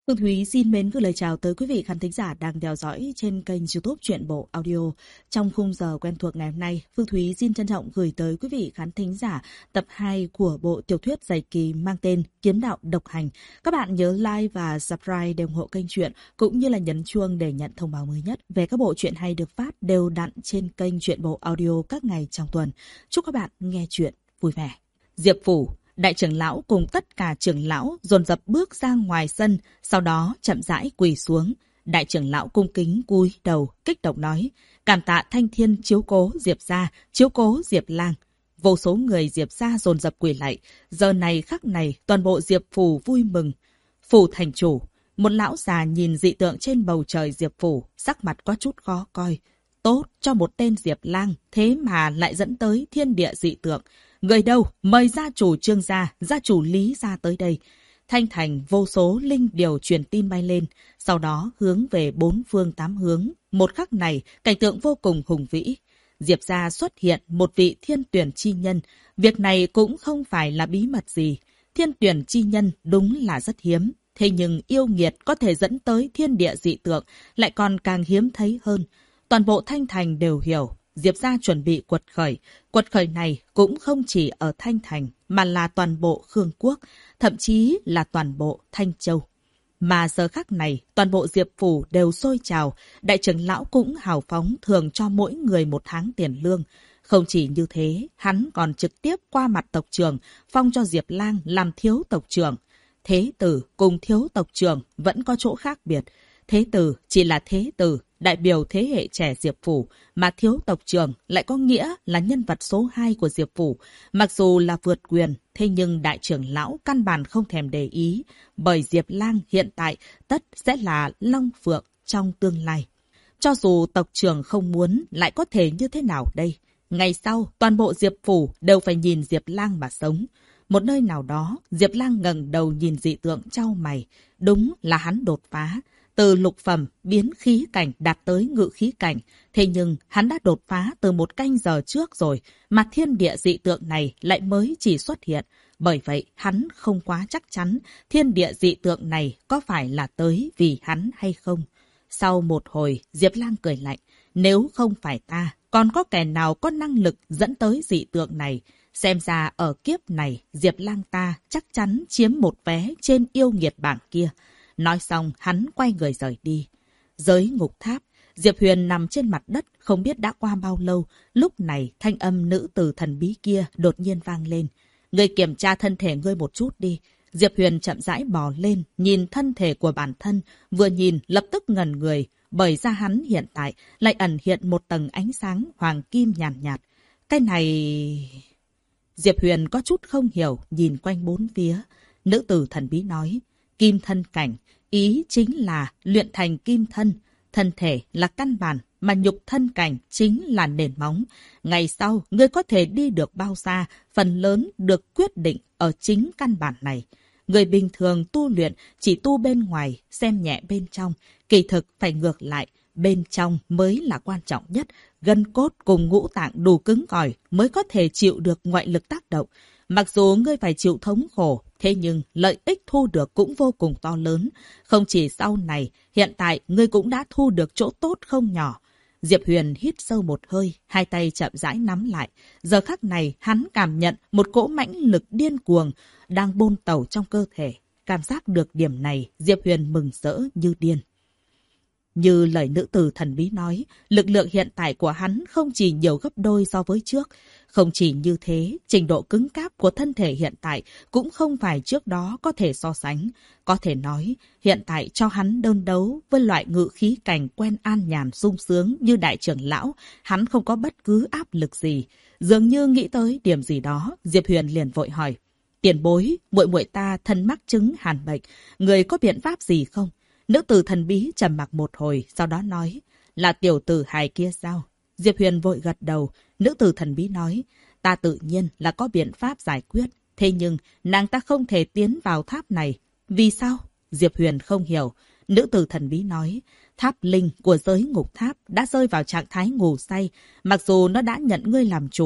Phương Thúy xin mến gửi lời chào tới quý vị khán thính giả đang theo dõi trên kênh YouTube Truyện Bộ Audio. Trong khung giờ quen thuộc ngày hôm nay, Phương Thúy xin trân trọng gửi tới quý vị khán thính giả tập 2 của bộ tiểu thuyết dài kỳ mang tên Kiếm Đạo Độc Hành. Các bạn nhớ like và subscribe để ủng hộ kênh truyện cũng như là nhấn chuông để nhận thông báo mới nhất về các bộ truyện hay được phát đều đặn trên kênh Truyện Bộ Audio các ngày trong tuần. Chúc các bạn nghe truyện vui vẻ. Diệp Phủ. Đại trưởng lão cùng tất cả trưởng lão dồn dập bước ra ngoài sân, sau đó chậm rãi quỳ xuống. Đại trưởng lão cung kính cúi đầu, kích động nói: cảm tạ Thanh Thiên chiếu cố Diệp gia, chiếu cố Diệp Lang. Vô số người Diệp gia dồn dập quỳ lạy. Giờ này khắc này, toàn bộ Diệp Phủ vui mừng. Phủ thành chủ, một lão già nhìn dị tượng trên bầu trời Diệp Phủ, sắc mặt có chút khó coi. Tốt cho một tên Diệp Lang, thế mà lại dẫn tới thiên địa dị tượng. Người đâu? Mời gia chủ Trương gia, gia chủ Lý gia tới đây. Thanh thành vô số linh điều truyền tin bay lên, sau đó hướng về bốn phương tám hướng. Một khắc này, cảnh tượng vô cùng hùng vĩ. Diệp gia xuất hiện một vị thiên tuyển chi nhân. Việc này cũng không phải là bí mật gì. Thiên tuyển chi nhân đúng là rất hiếm. Thế nhưng yêu nghiệt có thể dẫn tới thiên địa dị tượng lại còn càng hiếm thấy hơn. Toàn bộ Thanh thành đều hiểu. Diệp gia chuẩn bị quật khởi. Quật khởi này cũng không chỉ ở Thanh Thành, mà là toàn bộ Khương Quốc, thậm chí là toàn bộ Thanh Châu. Mà giờ khắc này, toàn bộ Diệp Phủ đều sôi trào. Đại trưởng lão cũng hào phóng thường cho mỗi người 1 tháng tiền lương. Không chỉ như thế, hắn còn trực tiếp qua mặt tộc trưởng, phong cho Diệp Lang làm thiếu tộc trưởng. Thế tử cùng thiếu tộc trưởng vẫn có chỗ khác biệt. Thế tử chỉ là thế tử, đại biểu thế hệ trẻ Diệp Phủ, mà thiếu tộc trưởng lại có nghĩa là nhân vật số 2 của Diệp Phủ. Mặc dù là vượt quyền, thế nhưng đại trưởng lão căn bản không thèm để ý, bởi Diệp Lang hiện tại tất sẽ là Long Phượng trong tương lai. Cho dù tộc trưởng không muốn, lại có thể như thế nào đây? Ngày sau, toàn bộ Diệp Phủ đều phải nhìn Diệp Lang mà sống. Một nơi nào đó, Diệp Lang ngẩng đầu nhìn dị tượng chau mày. Đúng là hắn đột phá. Từ lục phẩm biến khí cảnh đạt tới ngự khí cảnh. Thế nhưng hắn đã đột phá từ 1 canh giờ trước rồi, mà thiên địa dị tượng này lại mới chỉ xuất hiện. Bởi vậy hắn không quá chắc chắn thiên địa dị tượng này có phải là tới vì hắn hay không. Sau một hồi, Diệp Lang cười lạnh. Nếu không phải ta, còn có kẻ nào có năng lực dẫn tới dị tượng này? Xem ra ở kiếp này, Diệp Lang ta chắc chắn chiếm một vé trên yêu nghiệt bảng kia. Nói xong, hắn quay người rời đi. Giới ngục tháp, Diệp Huyền nằm trên mặt đất, không biết đã qua bao lâu. Lúc này, thanh âm nữ tử thần bí kia đột nhiên vang lên. Ngươi kiểm tra thân thể ngươi một chút đi. Diệp Huyền chậm rãi bò lên, nhìn thân thể của bản thân. Vừa nhìn, lập tức ngẩn người, bởi ra hắn hiện tại lại ẩn hiện một tầng ánh sáng hoàng kim nhàn nhạt. Cái này... Diệp Huyền có chút không hiểu, nhìn quanh bốn phía. Nữ tử thần bí nói, kim thân cảnh, ý chính là luyện thành kim thân. Thân thể là căn bản, mà nhục thân cảnh chính là nền móng. Ngày sau, ngươi có thể đi được bao xa, phần lớn được quyết định ở chính căn bản này. Người bình thường tu luyện chỉ tu bên ngoài, xem nhẹ bên trong. Kỳ thực phải ngược lại, bên trong mới là quan trọng nhất. Gân cốt cùng ngũ tạng đủ cứng cỏi mới có thể chịu được ngoại lực tác động. Mặc dù ngươi phải chịu thống khổ, thế nhưng lợi ích thu được cũng vô cùng to lớn. Không chỉ sau này, hiện tại ngươi cũng đã thu được chỗ tốt không nhỏ. Diệp Huyền hít sâu một hơi, hai tay chậm rãi nắm lại. Giờ khắc này, hắn cảm nhận một cỗ mãnh lực điên cuồng đang bôn tẩu trong cơ thể. Cảm giác được điểm này, Diệp Huyền mừng rỡ như điên. Như lời nữ tử thần bí nói, lực lượng hiện tại của hắn không chỉ nhiều gấp đôi so với trước. Không chỉ như thế, trình độ cứng cáp của thân thể hiện tại cũng không phải trước đó có thể so sánh. Có thể nói, hiện tại cho hắn đơn đấu với loại ngự khí cảnh quen an nhàn sung sướng như đại trưởng lão, hắn không có bất cứ áp lực gì. Dường như nghĩ tới điểm gì đó, Diệp Huyền liền vội hỏi. Tiền bối, muội muội ta thân mắc chứng hàn bệnh, người có biện pháp gì không? Nữ tử thần bí trầm mặc một hồi, sau đó nói, là tiểu tử hài kia sao? Diệp Huyền vội gật đầu, nữ tử thần bí nói, ta tự nhiên là có biện pháp giải quyết, thế nhưng nàng ta không thể tiến vào tháp này. Vì sao? Diệp Huyền không hiểu. Nữ tử thần bí nói, tháp linh của giới ngục tháp đã rơi vào trạng thái ngủ say, mặc dù nó đã nhận ngươi làm chủ,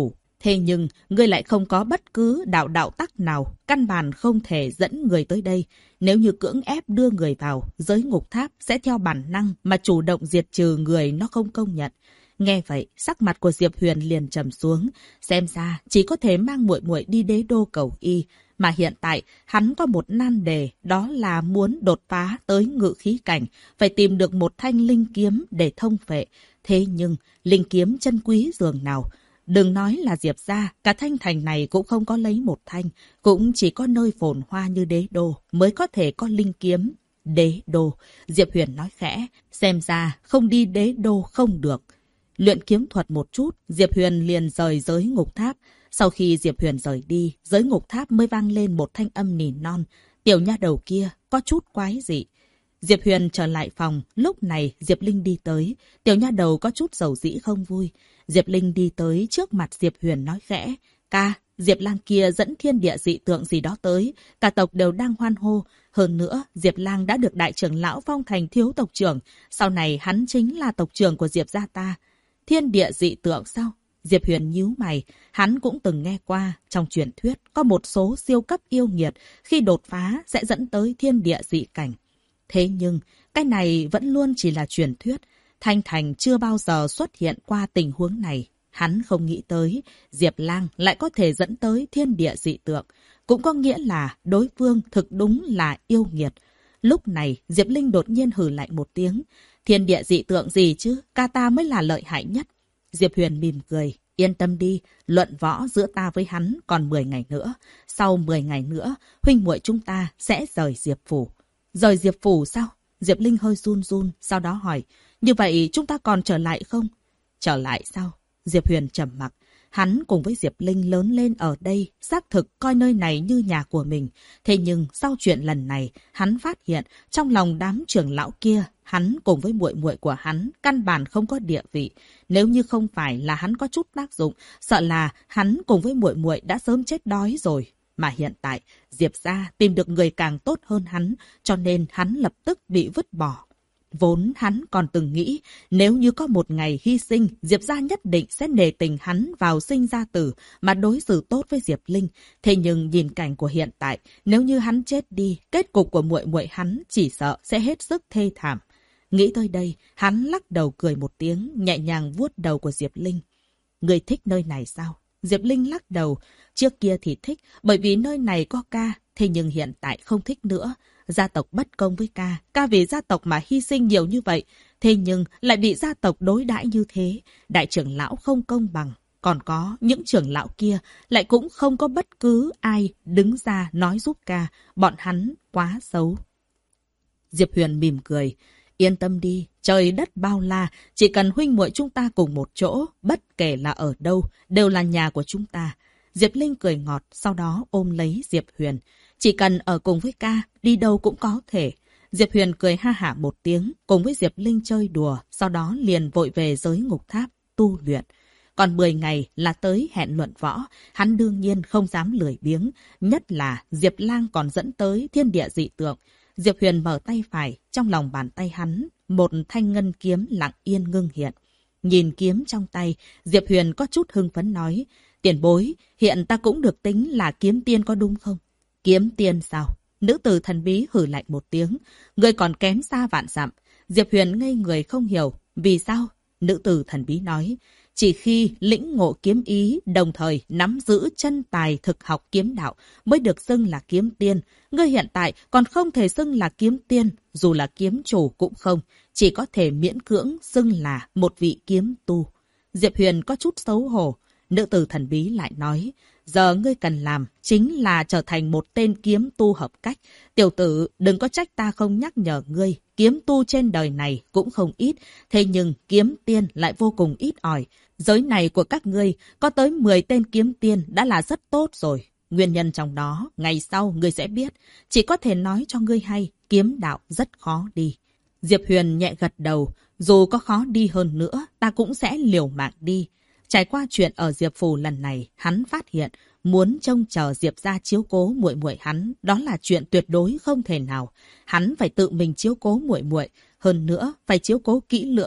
Thế nhưng, ngươi lại không có bất cứ đạo tắc nào, căn bản không thể dẫn người tới đây. Nếu như cưỡng ép đưa người vào, giới ngục tháp sẽ theo bản năng mà chủ động diệt trừ người nó không công nhận. Nghe vậy, sắc mặt của Diệp Huyền liền trầm xuống, xem ra chỉ có thể mang muội muội đi đế đô cầu y, mà hiện tại hắn có một nan đề, đó là muốn đột phá tới ngự khí cảnh, phải tìm được một thanh linh kiếm để thông phệ. Thế nhưng, linh kiếm chân quý dường nào? Đừng nói là Diệp gia, cả Thanh Thành này cũng không có lấy một thanh, cũng chỉ có nơi phồn hoa như đế đô mới có thể có linh kiếm. Đế đô, Diệp Huyền nói khẽ, xem ra không đi đế đô không được. Luyện kiếm thuật một chút, Diệp Huyền liền rời giới ngục tháp. Sau khi Diệp Huyền rời đi, giới ngục tháp mới vang lên một thanh âm nỉ non. Tiểu nha đầu kia có chút quái dị. Diệp Huyền trở lại phòng, lúc này Diệp Linh đi tới. Tiểu nha đầu có chút dầu dĩ không vui. Diệp Linh đi tới trước mặt Diệp Huyền nói khẽ. Ca, Diệp Lang kia dẫn thiên địa dị tượng gì đó tới. Cả tộc đều đang hoan hô. Hơn nữa, Diệp Lang đã được đại trưởng lão phong thành thiếu tộc trưởng. Sau này hắn chính là tộc trưởng của Diệp gia ta. Thiên địa dị tượng sao? Diệp Huyền nhíu mày, hắn cũng từng nghe qua, trong truyền thuyết có một số siêu cấp yêu nghiệt khi đột phá sẽ dẫn tới thiên địa dị cảnh. Thế nhưng, cái này vẫn luôn chỉ là truyền thuyết. Thanh Thành chưa bao giờ xuất hiện qua tình huống này. Hắn không nghĩ tới, Diệp Lang lại có thể dẫn tới thiên địa dị tượng. Cũng có nghĩa là đối phương thực đúng là yêu nghiệt. Lúc này, Diệp Linh đột nhiên hừ lạnh một tiếng. Thiên địa dị tượng gì chứ? Ca ta mới là lợi hại nhất. Diệp Huyền mỉm cười. Yên tâm đi, luận võ giữa ta với hắn còn 10 ngày nữa. Sau 10 ngày nữa, huynh muội chúng ta sẽ rời Diệp Phủ. Rời Diệp Phủ sao? Diệp Linh hơi run run, sau đó hỏi. Như vậy chúng ta còn trở lại không? Trở lại sao? Diệp Huyền trầm mặc. Hắn cùng với Diệp Linh lớn lên ở đây, xác thực coi nơi này như nhà của mình. Thế nhưng sau chuyện lần này, hắn phát hiện trong lòng đám trưởng lão kia, hắn cùng với muội muội của hắn căn bản không có địa vị. Nếu như không phải là hắn có chút tác dụng, sợ là hắn cùng với muội muội đã sớm chết đói rồi. Mà hiện tại, Diệp gia tìm được người càng tốt hơn hắn, cho nên hắn lập tức bị vứt bỏ. Vốn hắn còn từng nghĩ, nếu như có một ngày hy sinh, Diệp gia nhất định sẽ nể tình hắn vào sinh ra tử mà đối xử tốt với Diệp Linh. Thế nhưng nhìn cảnh của hiện tại, nếu như hắn chết đi, kết cục của muội muội hắn chỉ sợ sẽ hết sức thê thảm. Nghĩ tới đây, hắn lắc đầu cười một tiếng, nhẹ nhàng vuốt đầu của Diệp Linh. Người thích nơi này sao? Diệp Linh lắc đầu. Trước kia thì thích, bởi vì nơi này có ca, thế nhưng hiện tại không thích nữa. Gia tộc bất công với ca, ca vì gia tộc mà hy sinh nhiều như vậy, thế nhưng lại bị gia tộc đối đãi như thế. Đại trưởng lão không công bằng, còn có những trưởng lão kia lại cũng không có bất cứ ai đứng ra nói giúp ca, bọn hắn quá xấu. Diệp Huyền mỉm cười. Yên tâm đi, trời đất bao la, chỉ cần huynh muội chúng ta cùng một chỗ, bất kể là ở đâu, đều là nhà của chúng ta. Diệp Linh cười ngọt, sau đó ôm lấy Diệp Huyền. Chỉ cần ở cùng với ca, đi đâu cũng có thể. Diệp Huyền cười ha hả một tiếng, cùng với Diệp Linh chơi đùa, sau đó liền vội về giới ngục tháp, tu luyện. Còn 10 ngày là tới hẹn luận võ, hắn đương nhiên không dám lười biếng, nhất là Diệp Lang còn dẫn tới thiên địa dị tượng. Diệp Huyền mở tay phải, trong lòng bàn tay hắn, một thanh ngân kiếm lặng yên ngưng hiện. Nhìn kiếm trong tay, Diệp Huyền có chút hưng phấn nói, tiền bối, hiện ta cũng được tính là kiếm tiên có đúng không? Kiếm tiên sao? Nữ tử thần bí hử lạnh một tiếng, người còn kém xa vạn dặm. Diệp Huyền ngây người không hiểu, vì sao? Nữ tử thần bí nói, chỉ khi lĩnh ngộ kiếm ý, đồng thời nắm giữ chân tài thực học kiếm đạo mới được xưng là kiếm tiên. Ngươi hiện tại còn không thể xưng là kiếm tiên, dù là kiếm chủ cũng không, chỉ có thể miễn cưỡng xưng là một vị kiếm tu. Diệp Huyền có chút xấu hổ. Nữ tử thần bí lại nói, giờ ngươi cần làm chính là trở thành một tên kiếm tu hợp cách. Tiểu tử, đừng có trách ta không nhắc nhở ngươi, kiếm tu trên đời này cũng không ít, thế nhưng kiếm tiên lại vô cùng ít ỏi. Giới này của các ngươi có tới 10 tên kiếm tiên đã là rất tốt rồi. Nguyên nhân trong đó, ngày sau ngươi sẽ biết. Chỉ có thể nói cho ngươi hay, kiếm đạo rất khó đi. Diệp Huyền nhẹ gật đầu, dù có khó đi hơn nữa, ta cũng sẽ liều mạng đi. Trải qua chuyện ở Diệp Phủ lần này, hắn phát hiện muốn trông chờ Diệp gia chiếu cố muội muội hắn, đó là chuyện tuyệt đối không thể nào. Hắn phải tự mình chiếu cố muội muội, hơn nữa phải chiếu cố kỹ lưỡng.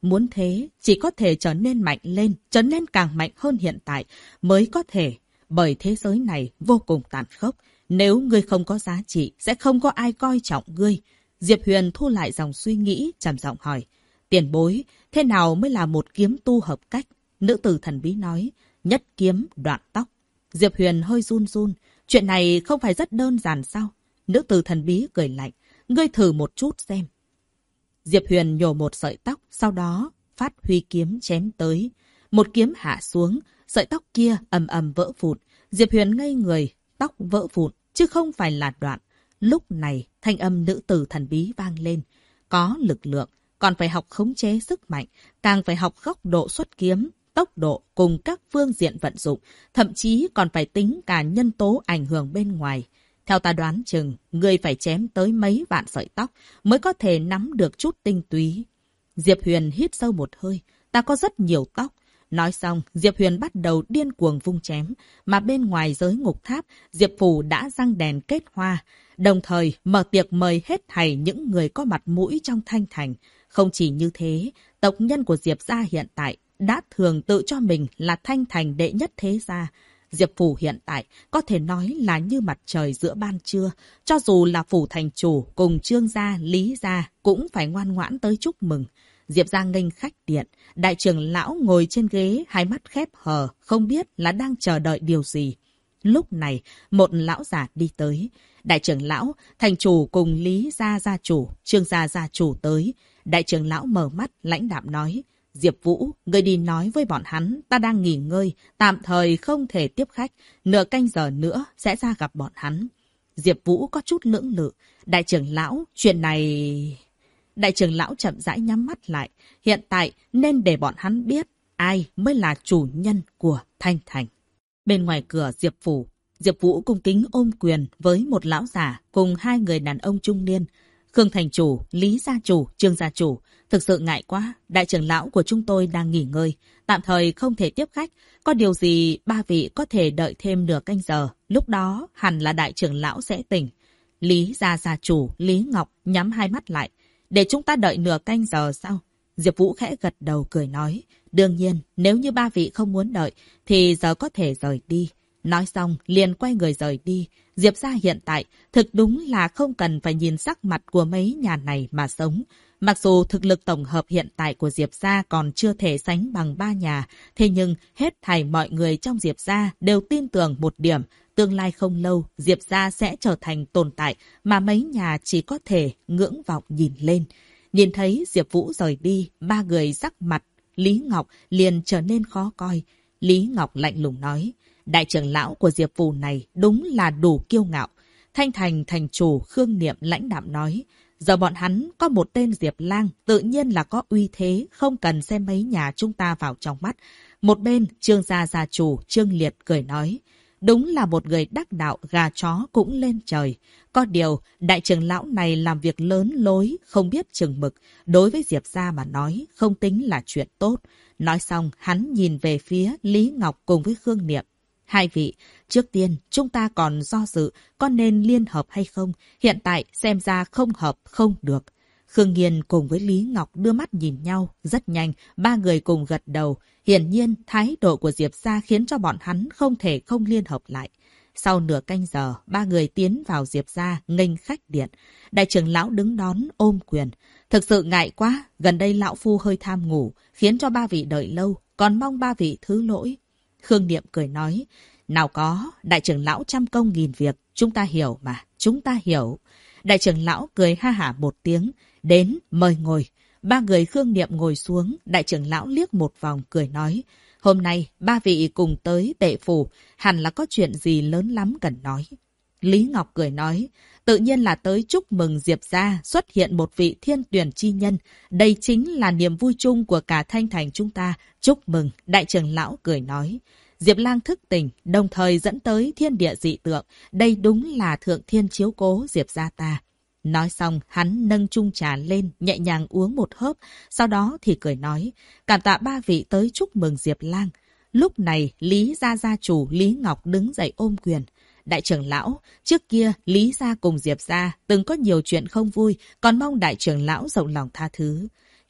muốn thế, chỉ có thể trở nên mạnh lên, trở nên càng mạnh hơn hiện tại mới có thể. Bởi thế giới này vô cùng tàn khốc. Nếu ngươi không có giá trị, sẽ không có ai coi trọng ngươi. Diệp Huyền thu lại dòng suy nghĩ, trầm giọng hỏi. Tiền bối, thế nào mới là một kiếm tu hợp cách? Nữ tử thần bí nói. Nhất kiếm đoạn tóc. Diệp Huyền hơi run run. Chuyện này không phải rất đơn giản sao? Nữ tử thần bí cười lạnh. Ngươi thử một chút xem. Diệp Huyền nhổ một sợi tóc, sau đó phát huy kiếm chém tới. Một kiếm hạ xuống, sợi tóc kia ầm ầm vỡ vụn. Diệp Huyền ngây người, tóc vỡ vụn, chứ không phải là đoạn. Lúc này, thanh âm nữ tử thần bí vang lên. Có lực lượng, còn phải học khống chế sức mạnh, càng phải học góc độ xuất kiếm, tốc độ cùng các phương diện vận dụng, thậm chí còn phải tính cả nhân tố ảnh hưởng bên ngoài. Theo ta đoán chừng, ngươi phải chém tới mấy vạn sợi tóc mới có thể nắm được chút tinh túy. Diệp Huyền hít sâu một hơi. Ta có rất nhiều tóc. Nói xong, Diệp Huyền bắt đầu điên cuồng vung chém. Mà bên ngoài giới ngục tháp, Diệp Phủ đã răng đèn kết hoa. Đồng thời, mở tiệc mời hết thảy những người có mặt mũi trong Thanh Thành. Không chỉ như thế, tộc nhân của Diệp gia hiện tại đã thường tự cho mình là Thanh Thành đệ nhất thế gia. Diệp Phủ hiện tại có thể nói là như mặt trời giữa ban trưa. Cho dù là Phủ thành chủ cùng Trương gia, Lý gia cũng phải ngoan ngoãn tới chúc mừng. Diệp gia nghênh khách điện. Đại trưởng lão ngồi trên ghế, hai mắt khép hờ, không biết là đang chờ đợi điều gì. Lúc này, một lão giả đi tới. Đại trưởng lão, thành chủ cùng Lý gia gia chủ, Trương gia gia chủ tới. Đại trưởng lão mở mắt, lãnh đạm nói. Diệp Vũ, ngươi đi nói với bọn hắn, ta đang nghỉ ngơi, tạm thời không thể tiếp khách, nửa canh giờ nữa sẽ ra gặp bọn hắn. Diệp Vũ có chút lưỡng lự. Đại trưởng lão, chuyện này... Đại trưởng lão chậm rãi nhắm mắt lại. Hiện tại nên để bọn hắn biết ai mới là chủ nhân của Thanh Thành. Bên ngoài cửa Diệp Phủ, Diệp Vũ cung kính ôm quyền với một lão giả cùng hai người đàn ông trung niên. Khương thành chủ, Lý gia chủ, Trương gia chủ. Thực sự ngại quá, đại trưởng lão của chúng tôi đang nghỉ ngơi. Tạm thời không thể tiếp khách. Có điều gì ba vị có thể đợi thêm nửa canh giờ. Lúc đó hẳn là đại trưởng lão sẽ tỉnh. Lý gia gia chủ, Lý Ngọc nhắm hai mắt lại. Để chúng ta đợi nửa canh giờ sao? Diệp Vũ khẽ gật đầu cười nói. Đương nhiên, nếu như ba vị không muốn đợi, thì giờ có thể rời đi. Nói xong, liền quay người rời đi. Diệp gia hiện tại, thực đúng là không cần phải nhìn sắc mặt của mấy nhà này mà sống. Mặc dù thực lực tổng hợp hiện tại của Diệp gia còn chưa thể sánh bằng ba nhà, thế nhưng hết thảy mọi người trong Diệp gia đều tin tưởng một điểm. Tương lai không lâu, Diệp gia sẽ trở thành tồn tại mà mấy nhà chỉ có thể ngưỡng vọng nhìn lên. Nhìn thấy Diệp Vũ rời đi, ba người sắc mặt Lý Ngọc liền trở nên khó coi. Lý Ngọc lạnh lùng nói, đại trưởng lão của Diệp Phủ này đúng là đủ kiêu ngạo. Thanh Thành thành chủ Khương Niệm lãnh đạm nói, giờ bọn hắn có một tên Diệp Lang, tự nhiên là có uy thế, không cần xem mấy nhà chúng ta vào trong mắt. Một bên, Trương gia gia chủ Trương Liệt cười nói, đúng là một người đắc đạo, gà chó cũng lên trời. Có điều, đại trưởng lão này làm việc lớn lối, không biết chừng mực. Đối với Diệp gia mà nói, không tính là chuyện tốt. Nói xong, hắn nhìn về phía Lý Ngọc cùng với Khương Niệm. Hai vị, trước tiên, chúng ta còn do dự, có nên liên hợp hay không? Hiện tại, xem ra không hợp, không được. Khương Nghiên cùng với Lý Ngọc đưa mắt nhìn nhau, rất nhanh, ba người cùng gật đầu. Hiển nhiên, thái độ của Diệp gia khiến cho bọn hắn không thể không liên hợp lại. Sau nửa canh giờ, ba người tiến vào Diệp gia, nghênh khách điện. Đại trưởng lão đứng đón ôm quyền. Thực sự ngại quá, gần đây lão phu hơi tham ngủ, khiến cho ba vị đợi lâu, còn mong ba vị thứ lỗi. Khương Niệm cười nói, nào có, đại trưởng lão trăm công nghìn việc, chúng ta hiểu mà, chúng ta hiểu. Đại trưởng lão cười ha hả một tiếng, đến, mời ngồi. Ba người Khương Niệm ngồi xuống, đại trưởng lão liếc một vòng cười nói, hôm nay ba vị cùng tới Tệ Phủ, hẳn là có chuyện gì lớn lắm cần nói. Lý Ngọc cười nói, tự nhiên là tới chúc mừng Diệp gia xuất hiện một vị thiên tuyển chi nhân. Đây chính là niềm vui chung của cả Thanh Thành chúng ta. Chúc mừng, đại trưởng lão cười nói. Diệp Lang thức tỉnh, đồng thời dẫn tới thiên địa dị tượng. Đây đúng là thượng thiên chiếu cố Diệp gia ta. Nói xong, hắn nâng chung trà lên, nhẹ nhàng uống một hớp. Sau đó thì cười nói, cảm tạ ba vị tới chúc mừng Diệp Lang. Lúc này, Lý gia gia chủ Lý Ngọc đứng dậy ôm quyền. Đại trưởng lão, trước kia Lý gia cùng Diệp gia từng có nhiều chuyện không vui, còn mong đại trưởng lão rộng lòng tha thứ.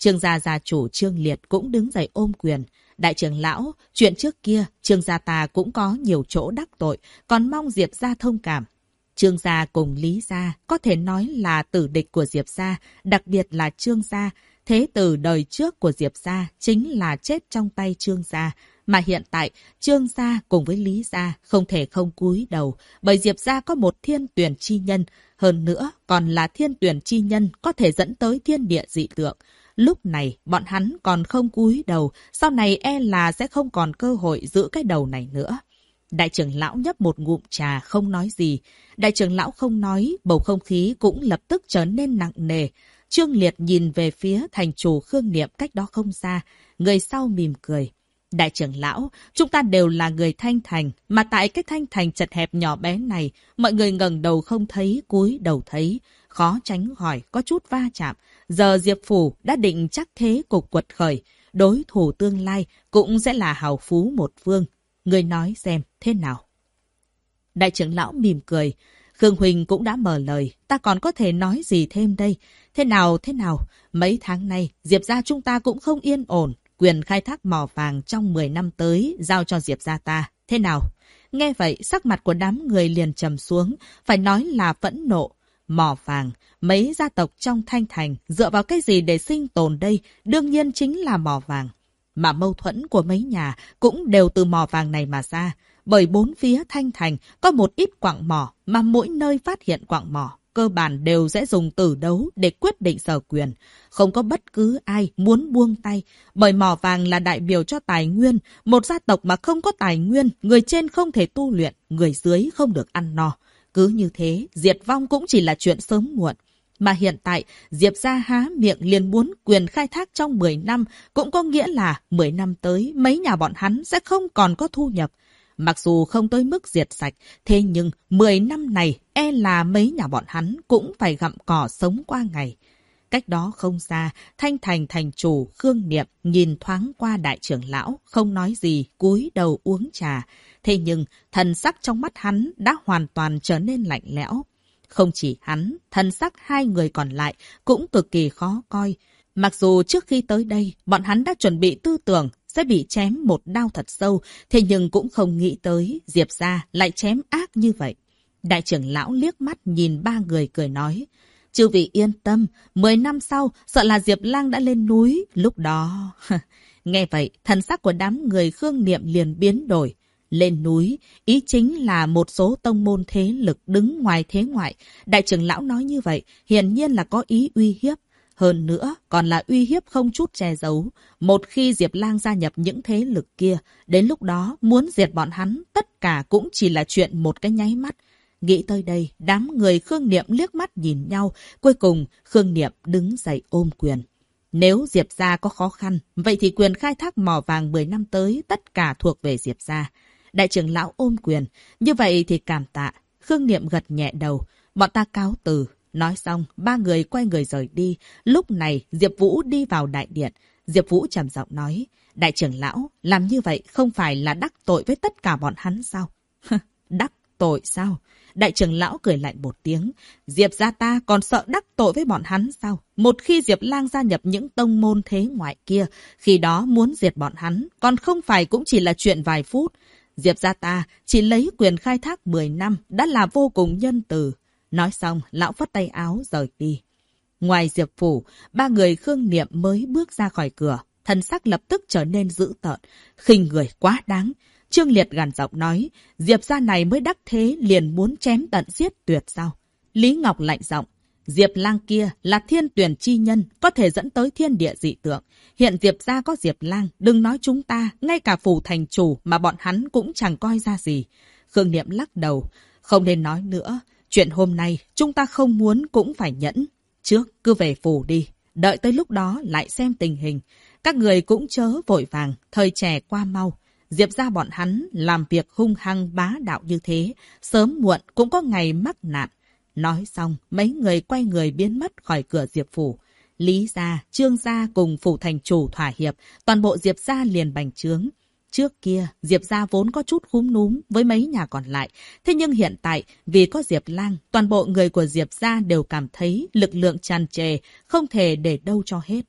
Trương gia gia chủ Trương Liệt cũng đứng dậy ôm quyền. Đại trưởng lão, chuyện trước kia, Trương gia ta cũng có nhiều chỗ đắc tội, còn mong Diệp gia thông cảm. Trương gia cùng Lý gia có thể nói là tử địch của Diệp gia, đặc biệt là Trương gia. Thế tử đời trước của Diệp gia chính là chết trong tay Trương gia. Mà hiện tại, Trương gia cùng với Lý gia không thể không cúi đầu, bởi Diệp gia có một thiên tuyển chi nhân. Hơn nữa, còn là thiên tuyển chi nhân có thể dẫn tới thiên địa dị tượng. Lúc này, bọn hắn còn không cúi đầu, sau này e là sẽ không còn cơ hội giữ cái đầu này nữa. Đại trưởng lão nhấp một ngụm trà không nói gì. Đại trưởng lão không nói, bầu không khí cũng lập tức trở nên nặng nề. Trương Liệt nhìn về phía thành chủ Khương Niệm cách đó không xa, người sau mỉm cười. Đại trưởng lão, chúng ta đều là người Thanh Thành, mà tại cái Thanh Thành chật hẹp nhỏ bé này, mọi người ngẩng đầu không thấy, cúi đầu thấy, khó tránh khỏi có chút va chạm. Giờ Diệp Phủ đã định chắc thế cục quật khởi, đối thủ tương lai cũng sẽ là hào phú một phương. Người nói xem thế nào? Đại trưởng lão mỉm cười. Khương Huỳnh cũng đã mở lời, ta còn có thể nói gì thêm đây? Thế nào? Mấy tháng nay, Diệp gia chúng ta cũng không yên ổn. Quyền khai thác mỏ vàng trong 10 năm tới giao cho Diệp gia ta. Thế nào? Nghe vậy, sắc mặt của đám người liền trầm xuống, phải nói là phẫn nộ. Mỏ vàng, mấy gia tộc trong Thanh Thành dựa vào cái gì để sinh tồn đây? Đương nhiên chính là mỏ vàng. Mà mâu thuẫn của mấy nhà cũng đều từ mỏ vàng này mà ra. Bởi bốn phía Thanh Thành có một ít quặng mỏ mà mỗi nơi phát hiện quặng mỏ, cơ bản đều sẽ dùng tử đấu để quyết định sở quyền. Không có bất cứ ai muốn buông tay, bởi mỏ vàng là đại biểu cho tài nguyên. Một gia tộc mà không có tài nguyên, người trên không thể tu luyện, người dưới không được ăn no. Cứ như thế, diệt vong cũng chỉ là chuyện sớm muộn. Mà hiện tại, Diệp gia há miệng liền muốn quyền khai thác trong 10 năm, cũng có nghĩa là 10 năm tới, mấy nhà bọn hắn sẽ không còn có thu nhập. Mặc dù không tới mức diệt sạch, thế nhưng 10 năm này, e là mấy nhà bọn hắn cũng phải gặm cỏ sống qua ngày. Cách đó không xa, Thanh Thành thành chủ Khương Niệm nhìn thoáng qua đại trưởng lão, không nói gì, cúi đầu uống trà. Thế nhưng, thần sắc trong mắt hắn đã hoàn toàn trở nên lạnh lẽo. Không chỉ hắn, thần sắc hai người còn lại cũng cực kỳ khó coi. Mặc dù trước khi tới đây, bọn hắn đã chuẩn bị tư tưởng sẽ bị chém một đao thật sâu, thế nhưng cũng không nghĩ tới Diệp gia lại chém ác như vậy. Đại trưởng lão liếc mắt nhìn ba người cười nói, chư vị yên tâm, 10 năm sau, sợ là Diệp Lang đã lên núi, lúc đó... Nghe vậy, thần sắc của đám người Khương Niệm liền biến đổi. Lên núi, ý chính là một số tông môn thế lực đứng ngoài thế ngoại. Đại trưởng lão nói như vậy, hiển nhiên là có ý uy hiếp. Hơn nữa, còn là uy hiếp không chút che giấu. Một khi Diệp Lang gia nhập những thế lực kia, đến lúc đó muốn diệt bọn hắn, tất cả cũng chỉ là chuyện một cái nháy mắt. Nghĩ tới đây, đám người Khương Niệm liếc mắt nhìn nhau. Cuối cùng, Khương Niệm đứng dậy ôm quyền. Nếu Diệp gia có khó khăn, vậy thì quyền khai thác mỏ vàng 10 năm tới tất cả thuộc về Diệp gia. Đại trưởng lão ôm quyền. Như vậy thì cảm tạ. Khương Niệm gật nhẹ đầu. Bọn ta cáo từ. Nói xong, ba người quay người rời đi. Lúc này, Diệp Vũ đi vào đại điện. Diệp Vũ trầm giọng nói, đại trưởng lão, làm như vậy không phải là đắc tội với tất cả bọn hắn sao? Đắc tội sao? Đại trưởng lão cười lạnh một tiếng. Diệp gia ta còn sợ đắc tội với bọn hắn sao? Một khi Diệp Lang gia nhập những tông môn thế ngoại kia, khi đó muốn diệt bọn hắn, còn không phải cũng chỉ là chuyện vài phút. Diệp gia ta chỉ lấy quyền khai thác 10 năm đã là vô cùng nhân từ. Nói xong, lão phất tay áo rời đi. Ngoài Diệp Phủ, ba người Khương Niệm mới bước ra khỏi cửa. Thần sắc lập tức trở nên dữ tợn. Khinh người quá đáng. Trương Liệt gằn giọng nói, Diệp gia này mới đắc thế liền muốn chém tận giết tuyệt sao? Lý Ngọc lạnh giọng, Diệp Lang kia là thiên tuyển chi nhân, có thể dẫn tới thiên địa dị tượng. Hiện Diệp gia có Diệp Lang, đừng nói chúng ta, ngay cả phủ thành chủ mà bọn hắn cũng chẳng coi ra gì. Khương Niệm lắc đầu, không nên nói nữa. Chuyện hôm nay chúng ta không muốn cũng phải nhẫn. Trước cứ về phủ đi, đợi tới lúc đó lại xem tình hình. Các người cũng chớ vội vàng, thời trẻ qua mau. Diệp gia bọn hắn làm việc hung hăng bá đạo như thế, sớm muộn cũng có ngày mắc nạn. Nói xong, mấy người quay người biến mất khỏi cửa Diệp Phủ. Lý gia, Trương gia cùng phủ thành chủ thỏa hiệp, toàn bộ Diệp gia liền bành trướng. Trước kia, Diệp gia vốn có chút khúm núm với mấy nhà còn lại. Thế nhưng hiện tại, vì có Diệp Lang, toàn bộ người của Diệp gia đều cảm thấy lực lượng tràn trề, không thể để đâu cho hết.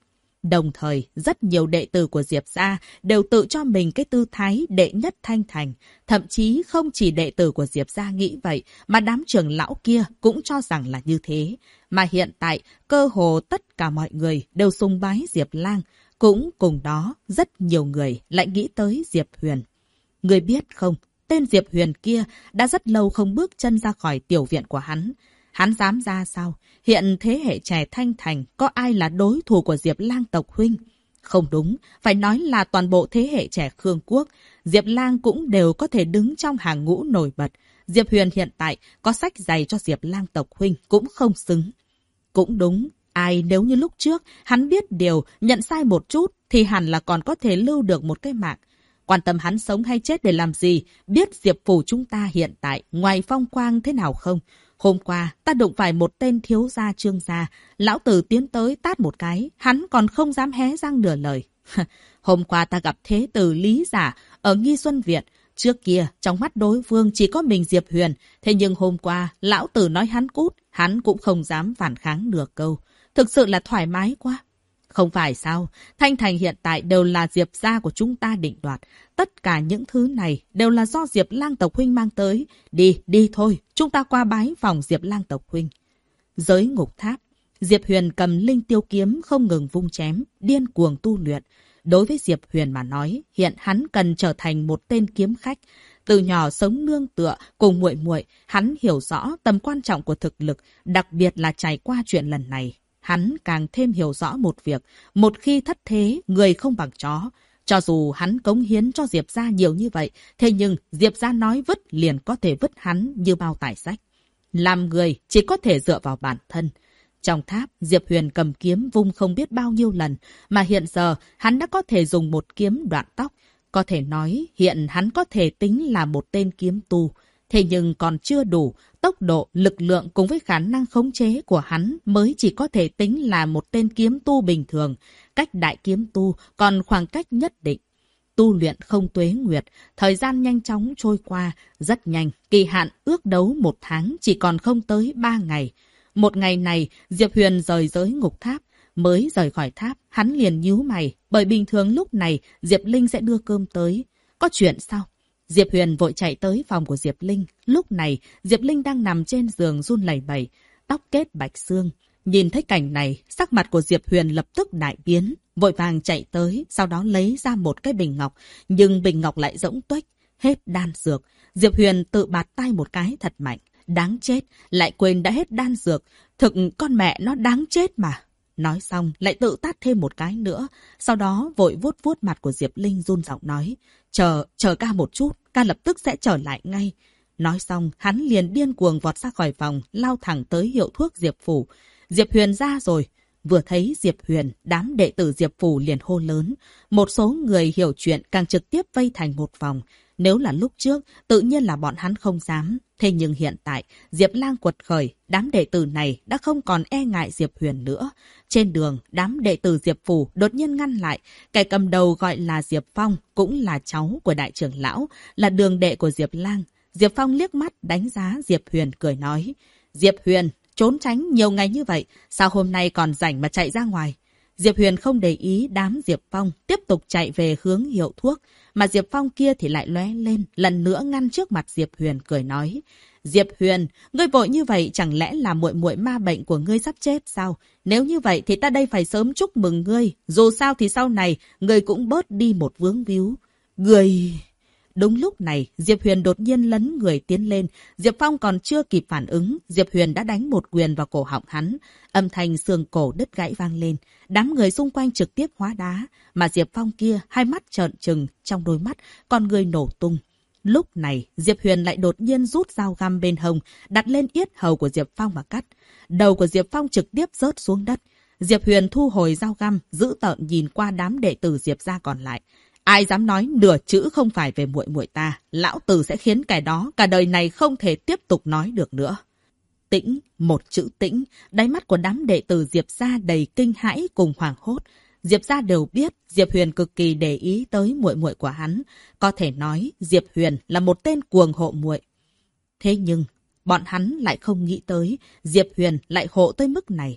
Đồng thời, rất nhiều đệ tử của Diệp gia đều tự cho mình cái tư thái đệ nhất thanh thành. Thậm chí không chỉ đệ tử của Diệp gia nghĩ vậy, mà đám trưởng lão kia cũng cho rằng là như thế. Mà hiện tại, cơ hồ tất cả mọi người đều sùng bái Diệp Lang. Cũng cùng đó, rất nhiều người lại nghĩ tới Diệp Huyền. Người biết không, tên Diệp Huyền kia đã rất lâu không bước chân ra khỏi tiểu viện của hắn. Hắn dám ra sao? Hiện thế hệ trẻ Thanh Thành có ai là đối thủ của Diệp Lang tộc huynh? Không đúng, phải nói là toàn bộ thế hệ trẻ Khương Quốc. Diệp Lang cũng đều có thể đứng trong hàng ngũ nổi bật. Diệp Huyền hiện tại có sách dày cho Diệp Lang tộc huynh cũng không xứng. Cũng đúng, ai nếu như lúc trước hắn biết điều, nhận sai một chút thì hẳn là còn có thể lưu được một cái mạng. Quan tâm hắn sống hay chết để làm gì, biết Diệp phủ chúng ta hiện tại ngoài phong quang thế nào không? Hôm qua, ta đụng phải một tên thiếu gia Trương gia, lão tử tiến tới tát một cái, hắn còn không dám hé răng nửa lời. Hôm qua ta gặp thế tử Lý Giả ở Nghi Xuân Viện, trước kia trong mắt đối phương chỉ có mình Diệp Huyền, thế nhưng hôm qua lão tử nói hắn cút, hắn cũng không dám phản kháng nửa câu. Thực sự là thoải mái quá. Không phải sao, Thanh Thành hiện tại đều là Diệp gia của chúng ta định đoạt. Tất cả những thứ này đều là do Diệp Lang tộc huynh mang tới. Đi, đi thôi, chúng ta qua bái phòng Diệp Lang tộc huynh. Giới ngục tháp, Diệp Huyền cầm linh tiêu kiếm không ngừng vung chém, điên cuồng tu luyện. Đối với Diệp Huyền mà nói, hiện hắn cần trở thành một tên kiếm khách. Từ nhỏ sống nương tựa cùng muội muội, hắn hiểu rõ tầm quan trọng của thực lực, đặc biệt là trải qua chuyện lần này. Hắn càng thêm hiểu rõ một việc, một khi thất thế, người không bằng chó. Cho dù hắn cống hiến cho Diệp gia nhiều như vậy, thế nhưng Diệp gia nói vứt liền có thể vứt hắn như bao tải sách. Làm người chỉ có thể dựa vào bản thân. Trong tháp, Diệp Huyền cầm kiếm vung không biết bao nhiêu lần, mà hiện giờ hắn đã có thể dùng một kiếm đoạn tóc. Có thể nói hiện hắn có thể tính là một tên kiếm tu. Thế nhưng còn chưa đủ, tốc độ, lực lượng cùng với khả năng khống chế của hắn mới chỉ có thể tính là một tên kiếm tu bình thường. Cách đại kiếm tu còn khoảng cách nhất định. Tu luyện không tuế nguyệt, thời gian nhanh chóng trôi qua, rất nhanh. Kỳ hạn ước đấu 1 tháng chỉ còn không tới 3 ngày. Một ngày này, Diệp Huyền rời giới ngục tháp. Mới rời khỏi tháp, hắn liền nhíu mày, bởi bình thường lúc này Diệp Linh sẽ đưa cơm tới. Có chuyện sao? Diệp Huyền vội chạy tới phòng của Diệp Linh. Lúc này, Diệp Linh đang nằm trên giường run lẩy bẩy, tóc kết bạch xương. Nhìn thấy cảnh này, sắc mặt của Diệp Huyền lập tức đại biến, vội vàng chạy tới, sau đó lấy ra một cái bình ngọc, nhưng bình ngọc lại rỗng tuếch, hết đan dược. Diệp Huyền tự bạt tay một cái thật mạnh, đáng chết, lại quên đã hết đan dược, thực con mẹ nó đáng chết mà. Nói xong, lại tự tát thêm một cái nữa. Sau đó, vội vuốt vuốt mặt của Diệp Linh run giọng nói. Chờ ca một chút, ca lập tức sẽ trở lại ngay. Nói xong, hắn liền điên cuồng vọt ra khỏi phòng, lao thẳng tới hiệu thuốc Diệp Phủ. Diệp Huyền ra rồi. Vừa thấy Diệp Huyền, đám đệ tử Diệp Phủ liền hô lớn. Một số người hiểu chuyện càng trực tiếp vây thành một vòng. Nếu là lúc trước, tự nhiên là bọn hắn không dám. Thế nhưng hiện tại, Diệp Lang quật khởi, đám đệ tử này đã không còn e ngại Diệp Huyền nữa. Trên đường, đám đệ tử Diệp Phủ đột nhiên ngăn lại. Kẻ cầm đầu gọi là Diệp Phong, cũng là cháu của đại trưởng lão, là đường đệ của Diệp Lang. Diệp Phong liếc mắt đánh giá Diệp Huyền cười nói. Diệp Huyền, trốn tránh nhiều ngày như vậy, sao hôm nay còn rảnh mà chạy ra ngoài? Diệp Huyền không để ý đám Diệp Phong, tiếp tục chạy về hướng hiệu thuốc. Mà Diệp Phong kia thì lại lóe lên, lần nữa ngăn trước mặt Diệp Huyền cười nói. Diệp Huyền, ngươi vội như vậy chẳng lẽ là muội muội ma bệnh của ngươi sắp chết sao? Nếu như vậy thì ta đây phải sớm chúc mừng ngươi. Dù sao thì sau này, ngươi cũng bớt đi một vướng víu. Ngươi... Đúng lúc này, Diệp Huyền đột nhiên lấn người tiến lên. Diệp Phong còn chưa kịp phản ứng, Diệp Huyền đã đánh một quyền vào cổ họng hắn. Âm thanh xương cổ đứt gãy vang lên. Đám người xung quanh trực tiếp hóa đá. Mà Diệp Phong kia, hai mắt trợn trừng, trong đôi mắt, con người nổ tung. Lúc này, Diệp Huyền lại đột nhiên rút dao găm bên hông, đặt lên yết hầu của Diệp Phong mà cắt. Đầu của Diệp Phong trực tiếp rớt xuống đất. Diệp Huyền thu hồi dao găm, giữ tợn nhìn qua đám đệ tử Diệp gia còn lại. Ai dám nói nửa chữ không phải về muội muội ta, lão tử sẽ khiến kẻ đó cả đời này không thể tiếp tục nói được nữa. Tĩnh, một chữ tĩnh, đáy mắt của đám đệ tử Diệp gia đầy kinh hãi cùng hoảng hốt. Diệp gia đều biết Diệp Huyền cực kỳ để ý tới muội muội của hắn, có thể nói Diệp Huyền là một tên cuồng hộ muội. Thế nhưng, bọn hắn lại không nghĩ tới Diệp Huyền lại hộ tới mức này.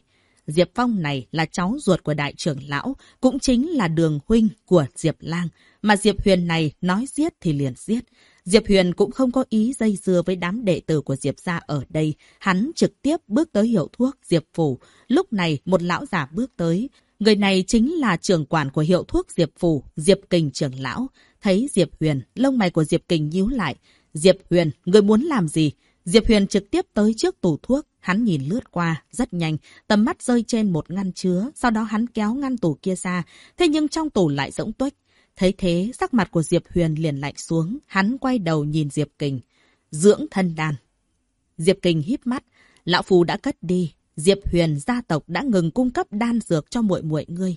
Diệp Phong này là cháu ruột của đại trưởng lão, cũng chính là đường huynh của Diệp Lang. Mà Diệp Huyền này nói giết thì liền giết. Diệp Huyền cũng không có ý dây dưa với đám đệ tử của Diệp gia ở đây. Hắn trực tiếp bước tới hiệu thuốc Diệp Phủ. Lúc này một lão già bước tới. Người này chính là trưởng quản của hiệu thuốc Diệp Phủ, Diệp Kình trưởng lão. Thấy Diệp Huyền, lông mày của Diệp Kình nhíu lại. Diệp Huyền, người muốn làm gì? Diệp Huyền trực tiếp tới trước tủ thuốc. Hắn nhìn lướt qua, rất nhanh, tầm mắt rơi trên một ngăn chứa. Sau đó hắn kéo ngăn tủ kia ra. Thế nhưng trong tủ lại rỗng tuếch. Thấy thế, sắc mặt của Diệp Huyền liền lạnh xuống. Hắn quay đầu nhìn Diệp Kình. Dưỡng thân đan. Diệp Kình híp mắt. Lão Phu đã cất đi. Diệp Huyền gia tộc đã ngừng cung cấp đan dược cho muội muội ngươi.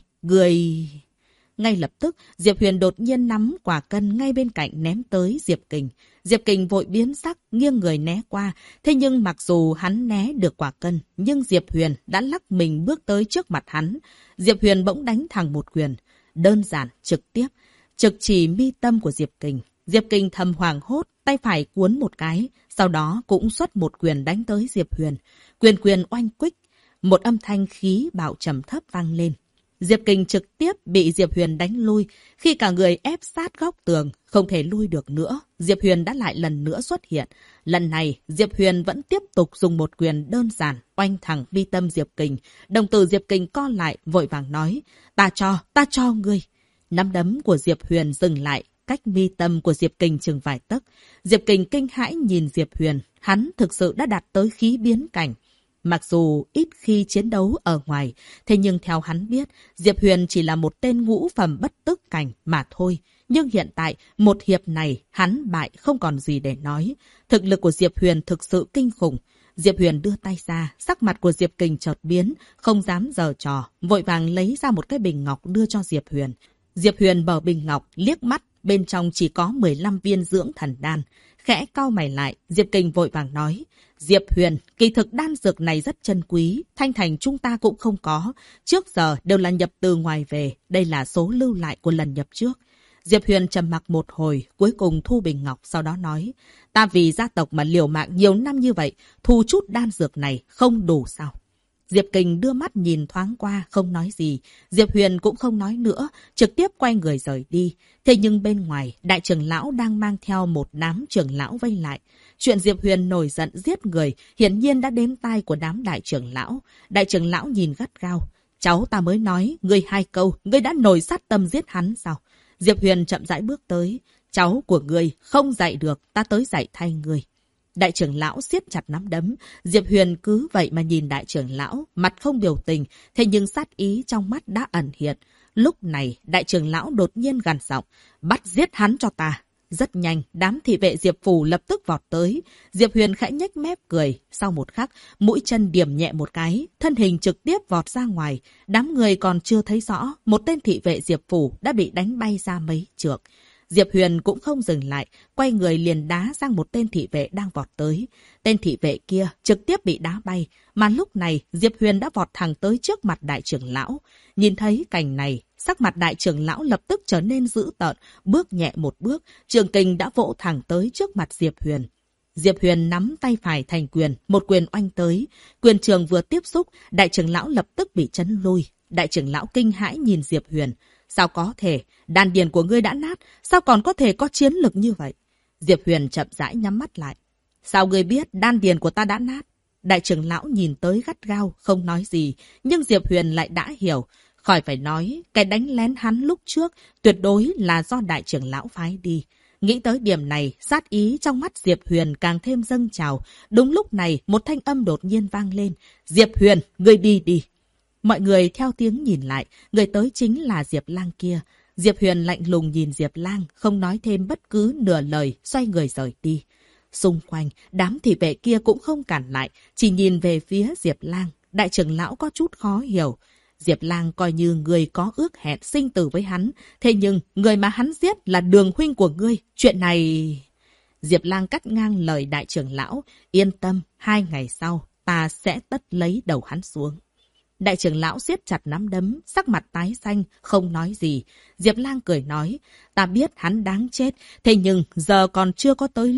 Ngay lập tức, Diệp Huyền đột nhiên nắm quả cân ngay bên cạnh ném tới Diệp Kình. Diệp Kình vội biến sắc, nghiêng người né qua. Thế nhưng mặc dù hắn né được quả cân, nhưng Diệp Huyền đã lắc mình bước tới trước mặt hắn. Diệp Huyền bỗng đánh thẳng một quyền. Đơn giản, trực tiếp. Trực chỉ mi tâm của Diệp Kình. Diệp Kình thầm hoảng hốt, tay phải cuốn một cái. Sau đó cũng xuất một quyền đánh tới Diệp Huyền. Quyền oanh quích. Một âm thanh khí bạo trầm thấp vang lên. Diệp Kình trực tiếp bị Diệp Huyền đánh lui. Khi cả người ép sát góc tường, không thể lui được nữa. Diệp Huyền đã lại lần nữa xuất hiện. Lần này, Diệp Huyền vẫn tiếp tục dùng một quyền đơn giản, oanh thẳng mi tâm Diệp Kình. Đồng tử Diệp Kình co lại, vội vàng nói, ta cho ngươi. Nắm đấm của Diệp Huyền dừng lại, cách mi tâm của Diệp Kình chừng vài tấc. Diệp Kình kinh hãi nhìn Diệp Huyền, hắn thực sự đã đạt tới khí biến cảnh. Mặc dù ít khi chiến đấu ở ngoài, thế nhưng theo hắn biết, Diệp Huyền chỉ là một tên ngũ phẩm bất tức cảnh mà thôi. Nhưng hiện tại, một hiệp này, hắn bại không còn gì để nói. Thực lực của Diệp Huyền thực sự kinh khủng. Diệp Huyền đưa tay ra, sắc mặt của Diệp Kình chợt biến, không dám giở trò, vội vàng lấy ra một cái bình ngọc đưa cho Diệp Huyền. Diệp Huyền mở bình ngọc, liếc mắt, bên trong chỉ có 15 viên dưỡng thần đan. Khẽ cau mày lại, Diệp Kình vội vàng nói, Diệp Huyền, kỳ thực đan dược này rất chân quý, Thanh Thành chúng ta cũng không có. Trước giờ đều là nhập từ ngoài về, đây là số lưu lại của lần nhập trước. Diệp Huyền trầm mặc một hồi, cuối cùng thu bình ngọc, sau đó nói, ta vì gia tộc mà liều mạng nhiều năm như vậy, thu chút đan dược này không đủ sao? Diệp Kình đưa mắt nhìn thoáng qua, không nói gì. Diệp Huyền cũng không nói nữa, trực tiếp quay người rời đi. Thế nhưng bên ngoài, đại trưởng lão đang mang theo một đám trưởng lão vây lại. Chuyện Diệp Huyền nổi giận giết người, hiển nhiên đã đến tai của đám đại trưởng lão. Đại trưởng lão nhìn gắt gao. Cháu ta mới nói, ngươi 2 câu, ngươi đã nổi sát tâm giết hắn sao? Diệp Huyền chậm rãi bước tới. Cháu của ngươi không dạy được, ta tới dạy thay ngươi. Đại trưởng lão siết chặt nắm đấm. Diệp Huyền cứ vậy mà nhìn đại trưởng lão, mặt không biểu tình, thế nhưng sát ý trong mắt đã ẩn hiện. Lúc này, đại trưởng lão đột nhiên gằn giọng, bắt giết hắn cho ta. Rất nhanh, đám thị vệ Diệp Phủ lập tức vọt tới. Diệp Huyền khẽ nhếch mép cười. Sau một khắc, mũi chân điểm nhẹ một cái, thân hình trực tiếp vọt ra ngoài. Đám người còn chưa thấy rõ, một tên thị vệ Diệp Phủ đã bị đánh bay ra mấy trượng. Diệp Huyền cũng không dừng lại, quay người liền đá sang một tên thị vệ đang vọt tới. Tên thị vệ kia trực tiếp bị đá bay, mà lúc này Diệp Huyền đã vọt thẳng tới trước mặt đại trưởng lão. Nhìn thấy cảnh này, sắc mặt đại trưởng lão lập tức trở nên dữ tợn, bước nhẹ một bước, trường kình đã vỗ thẳng tới trước mặt Diệp Huyền. Diệp Huyền nắm tay phải thành quyền, một quyền oanh tới. Quyền trường vừa tiếp xúc, đại trưởng lão lập tức bị chấn lui. Đại trưởng lão kinh hãi nhìn Diệp Huyền. Sao có thể? Đan điền của ngươi đã nát, sao còn có thể có chiến lực như vậy? Diệp Huyền chậm rãi nhắm mắt lại. Sao ngươi biết đan điền của ta đã nát? Đại trưởng lão nhìn tới gắt gao, không nói gì, nhưng Diệp Huyền lại đã hiểu. Khỏi phải nói, cái đánh lén hắn lúc trước tuyệt đối là do đại trưởng lão phái đi. Nghĩ tới điểm này, sát ý trong mắt Diệp Huyền càng thêm dâng trào. Đúng lúc này, một thanh âm đột nhiên vang lên. Diệp Huyền, ngươi đi đi. Mọi người theo tiếng nhìn lại, người tới chính là Diệp Lang kia. Diệp Huyền lạnh lùng nhìn Diệp Lang, không nói thêm bất cứ nửa lời, xoay người rời đi. Xung quanh, đám thị vệ kia cũng không cản lại, chỉ nhìn về phía Diệp Lang. Đại trưởng lão có chút khó hiểu. Diệp Lang coi như người có ước hẹn sinh tử với hắn, thế nhưng người mà hắn giết là đường huynh của ngươi. Chuyện này... Diệp Lang cắt ngang lời đại trưởng lão. Yên tâm, 2 ngày sau, ta sẽ tất lấy đầu hắn xuống. Đại trưởng lão siết chặt nắm đấm, sắc mặt tái xanh, không nói gì. Diệp Lang cười nói, ta biết hắn đáng chết, thế nhưng giờ còn chưa có tới lúc.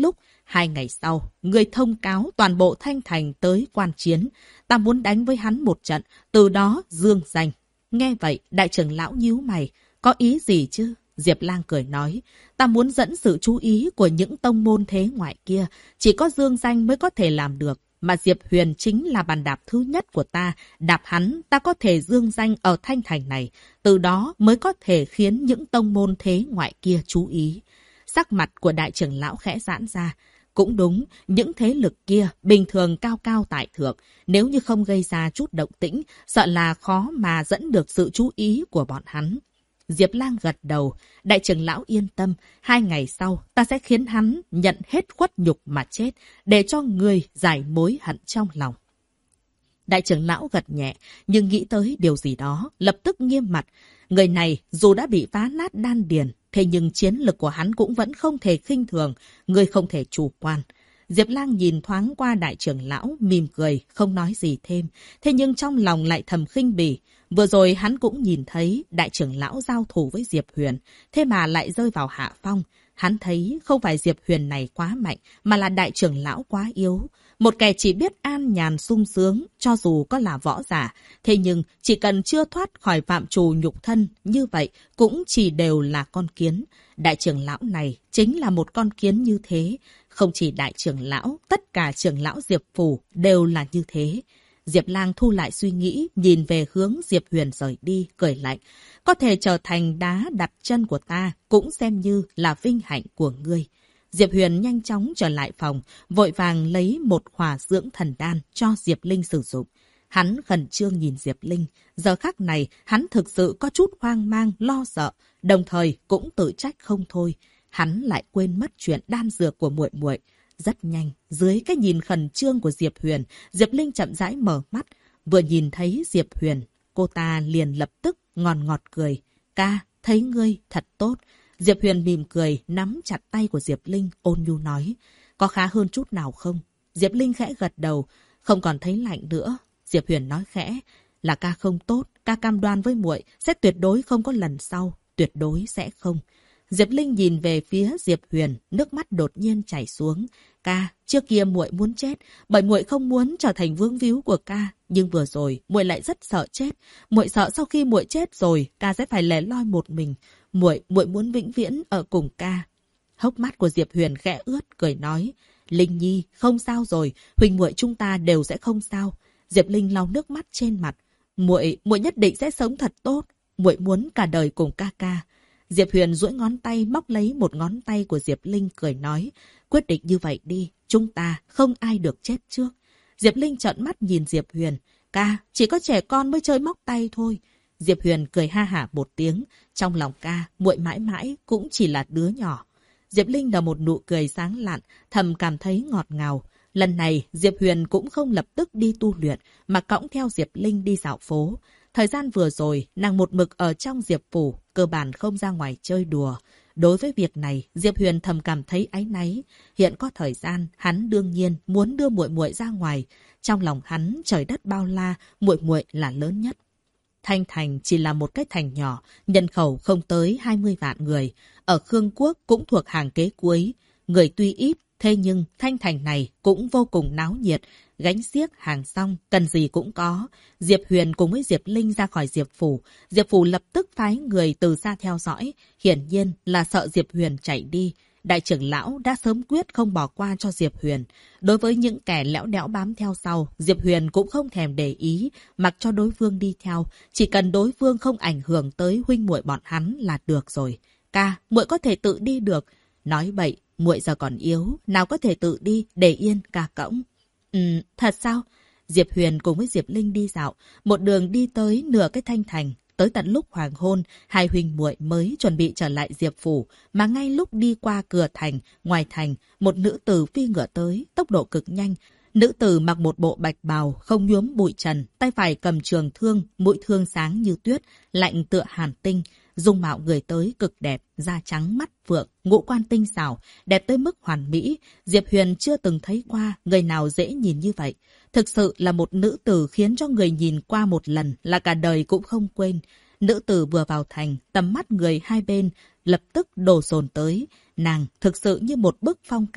2 ngày sau, người thông cáo toàn bộ Thanh Thành tới quan chiến. Ta muốn đánh với hắn một trận, từ đó dương danh. Nghe vậy, đại trưởng lão nhíu mày. Có ý gì chứ? Diệp Lang cười nói. Ta muốn dẫn sự chú ý của những tông môn thế ngoại kia. Chỉ có dương danh mới có thể làm được. Mà Diệp Huyền chính là bàn đạp thứ nhất của ta. Đạp hắn, ta có thể dương danh ở Thanh Thành này. Từ đó mới có thể khiến những tông môn thế ngoại kia chú ý. Sắc mặt của đại trưởng lão khẽ giãn ra. Cũng đúng, những thế lực kia bình thường cao cao tại thượng. Nếu như không gây ra chút động tĩnh, sợ là khó mà dẫn được sự chú ý của bọn hắn. Diệp Lang gật đầu. Đại trưởng lão yên tâm. 2 ngày sau, ta sẽ khiến hắn nhận hết khuất nhục mà chết, để cho người giải mối hận trong lòng. Đại trưởng lão gật nhẹ, nhưng nghĩ tới điều gì đó, lập tức nghiêm mặt. Người này dù đã bị phá nát đan điền, thế nhưng chiến lực của hắn cũng vẫn không thể khinh thường, người không thể chủ quan. Diệp Lang nhìn thoáng qua đại trưởng lão, mỉm cười, không nói gì thêm. Thế nhưng trong lòng lại thầm khinh bỉ. Vừa rồi hắn cũng nhìn thấy đại trưởng lão giao thủ với Diệp Huyền, thế mà lại rơi vào hạ phong. Hắn thấy không phải Diệp Huyền này quá mạnh, mà là đại trưởng lão quá yếu. Một kẻ chỉ biết an nhàn sung sướng, cho dù có là võ giả. Thế nhưng chỉ cần chưa thoát khỏi phạm trù nhục thân, như vậy cũng chỉ đều là con kiến. Đại trưởng lão này chính là một con kiến như thế. Không chỉ đại trưởng lão, tất cả trưởng lão Diệp Phủ đều là như thế. Diệp Lang thu lại suy nghĩ, nhìn về hướng Diệp Huyền rời đi, cười lạnh. Có thể trở thành đá đặt chân của ta, cũng xem như là vinh hạnh của ngươi. Diệp Huyền nhanh chóng trở lại phòng, vội vàng lấy một hỏa dưỡng thần đan cho Diệp Linh sử dụng. Hắn khẩn trương nhìn Diệp Linh. Giờ khắc này, hắn thực sự có chút hoang mang, lo sợ, đồng thời cũng tự trách không thôi. Hắn lại quên mất chuyện đan dược của muội muội. Rất nhanh, dưới cái nhìn khẩn trương của Diệp Huyền, Diệp Linh chậm rãi mở mắt. Vừa nhìn thấy Diệp Huyền, cô ta liền lập tức ngọt ngọt cười. Ca, thấy ngươi thật tốt. Diệp Huyền mỉm cười, nắm chặt tay của Diệp Linh, ôn nhu nói. Có khá hơn chút nào không? Diệp Linh khẽ gật đầu, không còn thấy lạnh nữa. Diệp Huyền nói khẽ, là ca không tốt, ca cam đoan với muội sẽ tuyệt đối không có lần sau, tuyệt đối sẽ không. Diệp Linh nhìn về phía Diệp Huyền, nước mắt đột nhiên chảy xuống. Ca, trước kia muội muốn chết, bởi muội không muốn trở thành vướng víu của ca, nhưng vừa rồi muội lại rất sợ chết. Muội sợ sau khi muội chết rồi, ca sẽ phải lẻ loi một mình. Muội muốn vĩnh viễn ở cùng ca. Hốc mắt của Diệp Huyền khẽ ướt, cười nói: Linh Nhi, không sao rồi, huynh muội chúng ta đều sẽ không sao. Diệp Linh lau nước mắt trên mặt. Muội nhất định sẽ sống thật tốt. Muội muốn cả đời cùng ca ca. Diệp Huyền duỗi ngón tay móc lấy một ngón tay của Diệp Linh, cười nói: Quyết định như vậy đi, chúng ta không ai được chết trước. Diệp Linh trợn mắt nhìn Diệp Huyền. Ca, chỉ có trẻ con mới chơi móc tay thôi. Diệp Huyền cười ha hả một tiếng. Trong lòng ca, muội mãi mãi cũng chỉ là đứa nhỏ. Diệp Linh nở một nụ cười sáng lạn, thầm cảm thấy ngọt ngào. Lần này, Diệp Huyền cũng không lập tức đi tu luyện, mà cõng theo Diệp Linh đi dạo phố. Thời gian vừa rồi, nàng một mực ở trong Diệp Phủ, cơ bản không ra ngoài chơi đùa. Đối với việc này, Diệp Huyền thầm cảm thấy áy náy. Hiện có thời gian, hắn đương nhiên muốn đưa muội muội ra ngoài. Trong lòng hắn, trời đất bao la, muội muội là lớn nhất. Thanh Thành chỉ là một cái thành nhỏ, nhân khẩu không tới 20 vạn người. Ở Khương Quốc cũng thuộc hàng kế cuối. Người tuy ít, thế nhưng Thanh Thành này cũng vô cùng náo nhiệt. Gánh xiếc, hàng xong, cần gì cũng có. Diệp Huyền cùng với Diệp Linh ra khỏi Diệp Phủ. Diệp Phủ lập tức phái người từ xa theo dõi. Hiển nhiên là sợ Diệp Huyền chạy đi. Đại trưởng lão đã sớm quyết không bỏ qua cho Diệp Huyền. Đối với những kẻ lẽo đẽo bám theo sau, Diệp Huyền cũng không thèm để ý, mặc cho đối phương đi theo. Chỉ cần đối phương không ảnh hưởng tới huynh muội bọn hắn là được rồi. Ca, muội có thể tự đi được. Nói bậy, muội giờ còn yếu, nào có thể tự đi, để yên ca cõng. Thật sao? Diệp Huyền cùng với Diệp Linh đi dạo, một đường đi tới nửa cái Thanh Thành. Tới tận lúc hoàng hôn, hai huynh muội mới chuẩn bị trở lại Diệp Phủ, mà ngay lúc đi qua cửa thành, ngoài thành, một nữ tử phi ngựa tới, tốc độ cực nhanh. Nữ tử mặc một bộ bạch bào, không nhuốm bụi trần, tay phải cầm trường thương, mũi thương sáng như tuyết, lạnh tựa hàn tinh. Dung mạo người tới cực đẹp, da trắng mắt phượng, ngũ quan tinh xảo, đẹp tới mức hoàn mỹ. Diệp Huyền chưa từng thấy qua người nào dễ nhìn như vậy. Thực sự là một nữ tử khiến cho người nhìn qua một lần là cả đời cũng không quên. Nữ tử vừa vào thành, tầm mắt người hai bên lập tức đổ dồn tới. Nàng thực sự như một bức phong cảnh.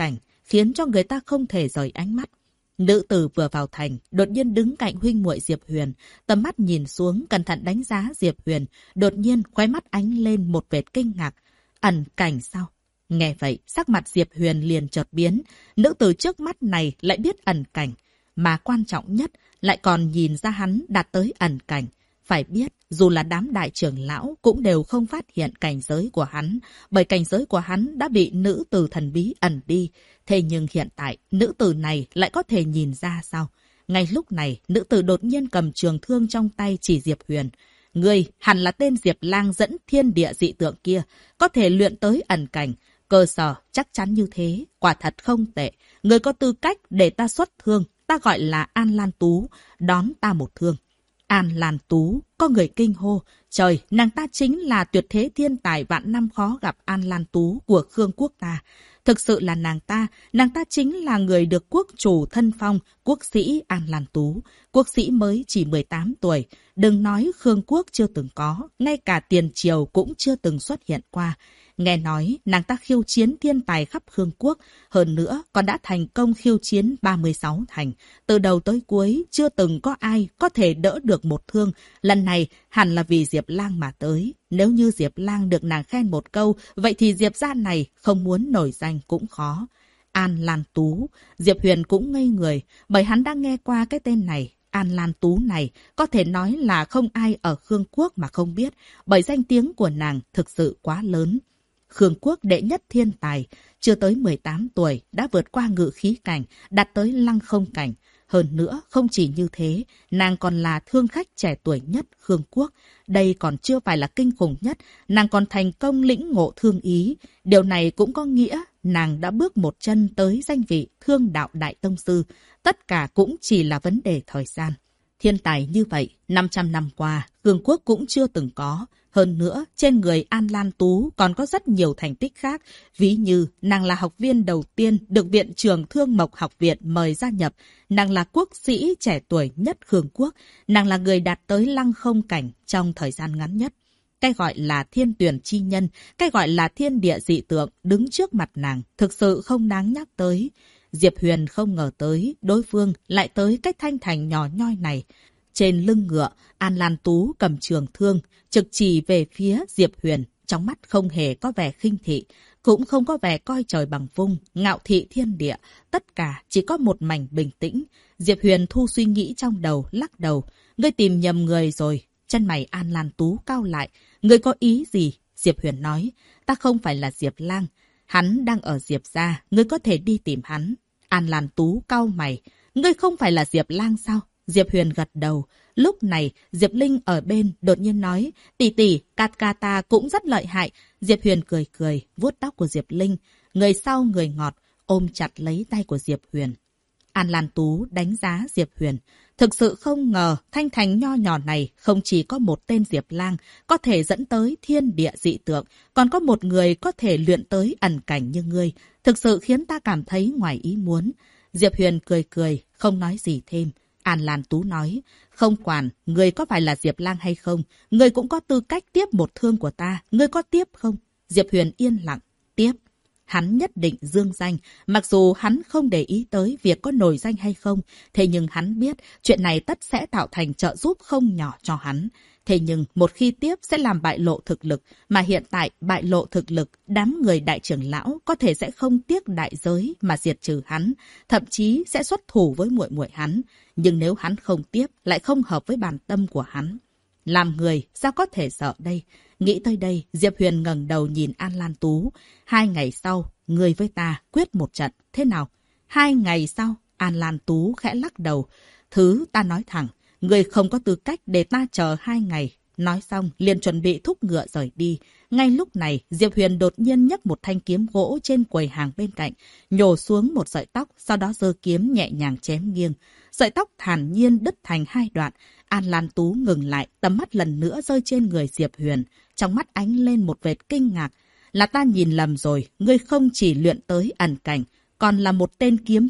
khiến cho người ta không thể rời ánh mắt. Nữ tử vừa vào thành, đột nhiên đứng cạnh huynh muội Diệp Huyền, tầm mắt nhìn xuống, cẩn thận đánh giá Diệp Huyền, đột nhiên khóe mắt ánh lên một vệt kinh ngạc. Ẩn cảnh sao? Nghe vậy, sắc mặt Diệp Huyền liền chợt biến, nữ tử trước mắt này lại biết ẩn cảnh, mà quan trọng nhất lại còn nhìn ra hắn đạt tới ẩn cảnh. Phải biết, dù là đám đại trưởng lão cũng đều không phát hiện cảnh giới của hắn, bởi cảnh giới của hắn đã bị nữ tử thần bí ẩn đi. Thế nhưng hiện tại, nữ tử này lại có thể nhìn ra sao? Ngay lúc này, nữ tử đột nhiên cầm trường thương trong tay chỉ Diệp Huyền. Ngươi hẳn là tên Diệp Lang dẫn thiên địa dị tượng kia, có thể luyện tới ẩn cảnh. Cơ sở chắc chắn như thế, quả thật không tệ. Ngươi có tư cách để ta xuất thương, ta gọi là An Lan Tú, đón ta một thương. An Lan Tú, có người kinh hô. Trời, nàng ta chính là tuyệt thế thiên tài vạn năm khó gặp An Lan Tú của Khương quốc ta. Thực sự là nàng ta chính là người được quốc chủ thân phong, quốc sĩ An Lan Tú. Quốc sĩ mới chỉ 18 tuổi. Đừng nói Khương quốc chưa từng có, ngay cả tiền triều cũng chưa từng xuất hiện qua. Nghe nói nàng ta khiêu chiến thiên tài khắp Khương quốc, hơn nữa còn đã thành công khiêu chiến 36 thành. Từ đầu tới cuối chưa từng có ai có thể đỡ được một thương, lần này hẳn là vì Diệp Lang mà tới. Nếu như Diệp Lang được nàng khen một câu, vậy thì Diệp gia này không muốn nổi danh cũng khó. An Lan Tú, Diệp Huyền cũng ngây người, bởi hắn đã nghe qua cái tên này. An Lan Tú này có thể nói là không ai ở Khương quốc mà không biết, bởi danh tiếng của nàng thực sự quá lớn. Khương quốc đệ nhất thiên tài, chưa tới 18 tuổi đã vượt qua ngự khí cảnh, đạt tới lăng không cảnh. Hơn nữa, không chỉ như thế, nàng còn là thương khách trẻ tuổi nhất Khương quốc. Đây còn chưa phải là kinh khủng nhất, nàng còn thành công lĩnh ngộ thương ý. Điều này cũng có nghĩa nàng đã bước một chân tới danh vị Thương đạo đại tông sư. Tất cả cũng chỉ là vấn đề thời gian. Thiên tài như vậy, 500 năm qua, Khương quốc cũng chưa từng có. Hơn nữa, trên người An Lan Tú còn có rất nhiều thành tích khác. Ví như, nàng là học viên đầu tiên được Viện trưởng Thương Mộc Học viện mời gia nhập. Nàng là quốc sĩ trẻ tuổi nhất Khương quốc. Nàng là người đạt tới lăng không cảnh trong thời gian ngắn nhất. Cái gọi là thiên tuyển chi nhân, cái gọi là thiên địa dị tượng đứng trước mặt nàng, thực sự không đáng nhắc tới. Diệp Huyền không ngờ tới, đối phương lại tới cái thanh thành nhỏ nhoi này. Trên lưng ngựa, An Lan Tú cầm trường thương, trực chỉ về phía Diệp Huyền, trong mắt không hề có vẻ khinh thị, cũng không có vẻ coi trời bằng vung, ngạo thị thiên địa, tất cả chỉ có một mảnh bình tĩnh. Diệp Huyền thu suy nghĩ trong đầu, lắc đầu, ngươi tìm nhầm người rồi. Chân mày An Lan Tú cau lại, ngươi có ý gì? Diệp Huyền nói, ta không phải là Diệp Lang, hắn đang ở Diệp gia, ngươi có thể đi tìm hắn. An Lan Tú cau mày, ngươi không phải là Diệp Lang sao? Diệp Huyền gật đầu. Lúc này, Diệp Linh ở bên đột nhiên nói, tỷ tỷ, Kata cũng rất lợi hại. Diệp Huyền cười cười, vuốt tóc của Diệp Linh. Người sau người ngọt, ôm chặt lấy tay của Diệp Huyền. An Lan Tú đánh giá Diệp Huyền. Thực sự không ngờ, thanh thành nho nhỏ này không chỉ có một tên Diệp Lang có thể dẫn tới thiên địa dị tượng, còn có một người có thể luyện tới ẩn cảnh như ngươi. Thực sự khiến ta cảm thấy ngoài ý muốn. Diệp Huyền cười cười, không nói gì thêm. An Lan Tú nói, không quản, ngươi có phải là Diệp Lang hay không, ngươi cũng có tư cách tiếp một thương của ta, ngươi có tiếp không? Diệp Huyền yên lặng, tiếp. Hắn nhất định dương danh, mặc dù hắn không để ý tới việc có nổi danh hay không, thế nhưng hắn biết chuyện này tất sẽ tạo thành trợ giúp không nhỏ cho hắn. Thế nhưng một khi tiếp sẽ làm bại lộ thực lực, mà hiện tại bại lộ thực lực, đám người đại trưởng lão có thể sẽ không tiếc đại giới mà diệt trừ hắn, thậm chí sẽ xuất thủ với muội muội hắn. Nhưng nếu hắn không tiếp, lại không hợp với bản tâm của hắn. Làm người, sao có thể sợ đây? Nghĩ tới đây, Diệp Huyền ngẩng đầu nhìn An Lan Tú. 2 ngày sau, ngươi với ta quyết một trận, thế nào? 2 ngày sau, An Lan Tú khẽ lắc đầu. Thứ ta nói thẳng, ngươi không có tư cách để ta chờ 2 ngày. Nói xong, liền chuẩn bị thúc ngựa rời đi. Ngay lúc này, Diệp Huyền đột nhiên nhấc một thanh kiếm gỗ trên quầy hàng bên cạnh, nhổ xuống một sợi tóc, sau đó giơ kiếm nhẹ nhàng chém nghiêng. Sợi tóc thản nhiên đứt thành 2 đoạn. An Lan Tú ngừng lại, tầm mắt lần nữa rơi trên người Diệp Huyền. Trong mắt ánh lên một vệt kinh ngạc. Là ta nhìn lầm rồi, ngươi không chỉ luyện tới ẩn cảnh, còn là một tên kiếm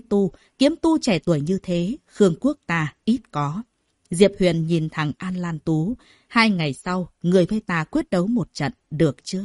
tu trẻ tuổi như thế, Khương quốc ta ít có. Diệp Huyền nhìn thẳng An Lan Tú. 2 ngày sau, người với ta quyết đấu một trận, được chứ?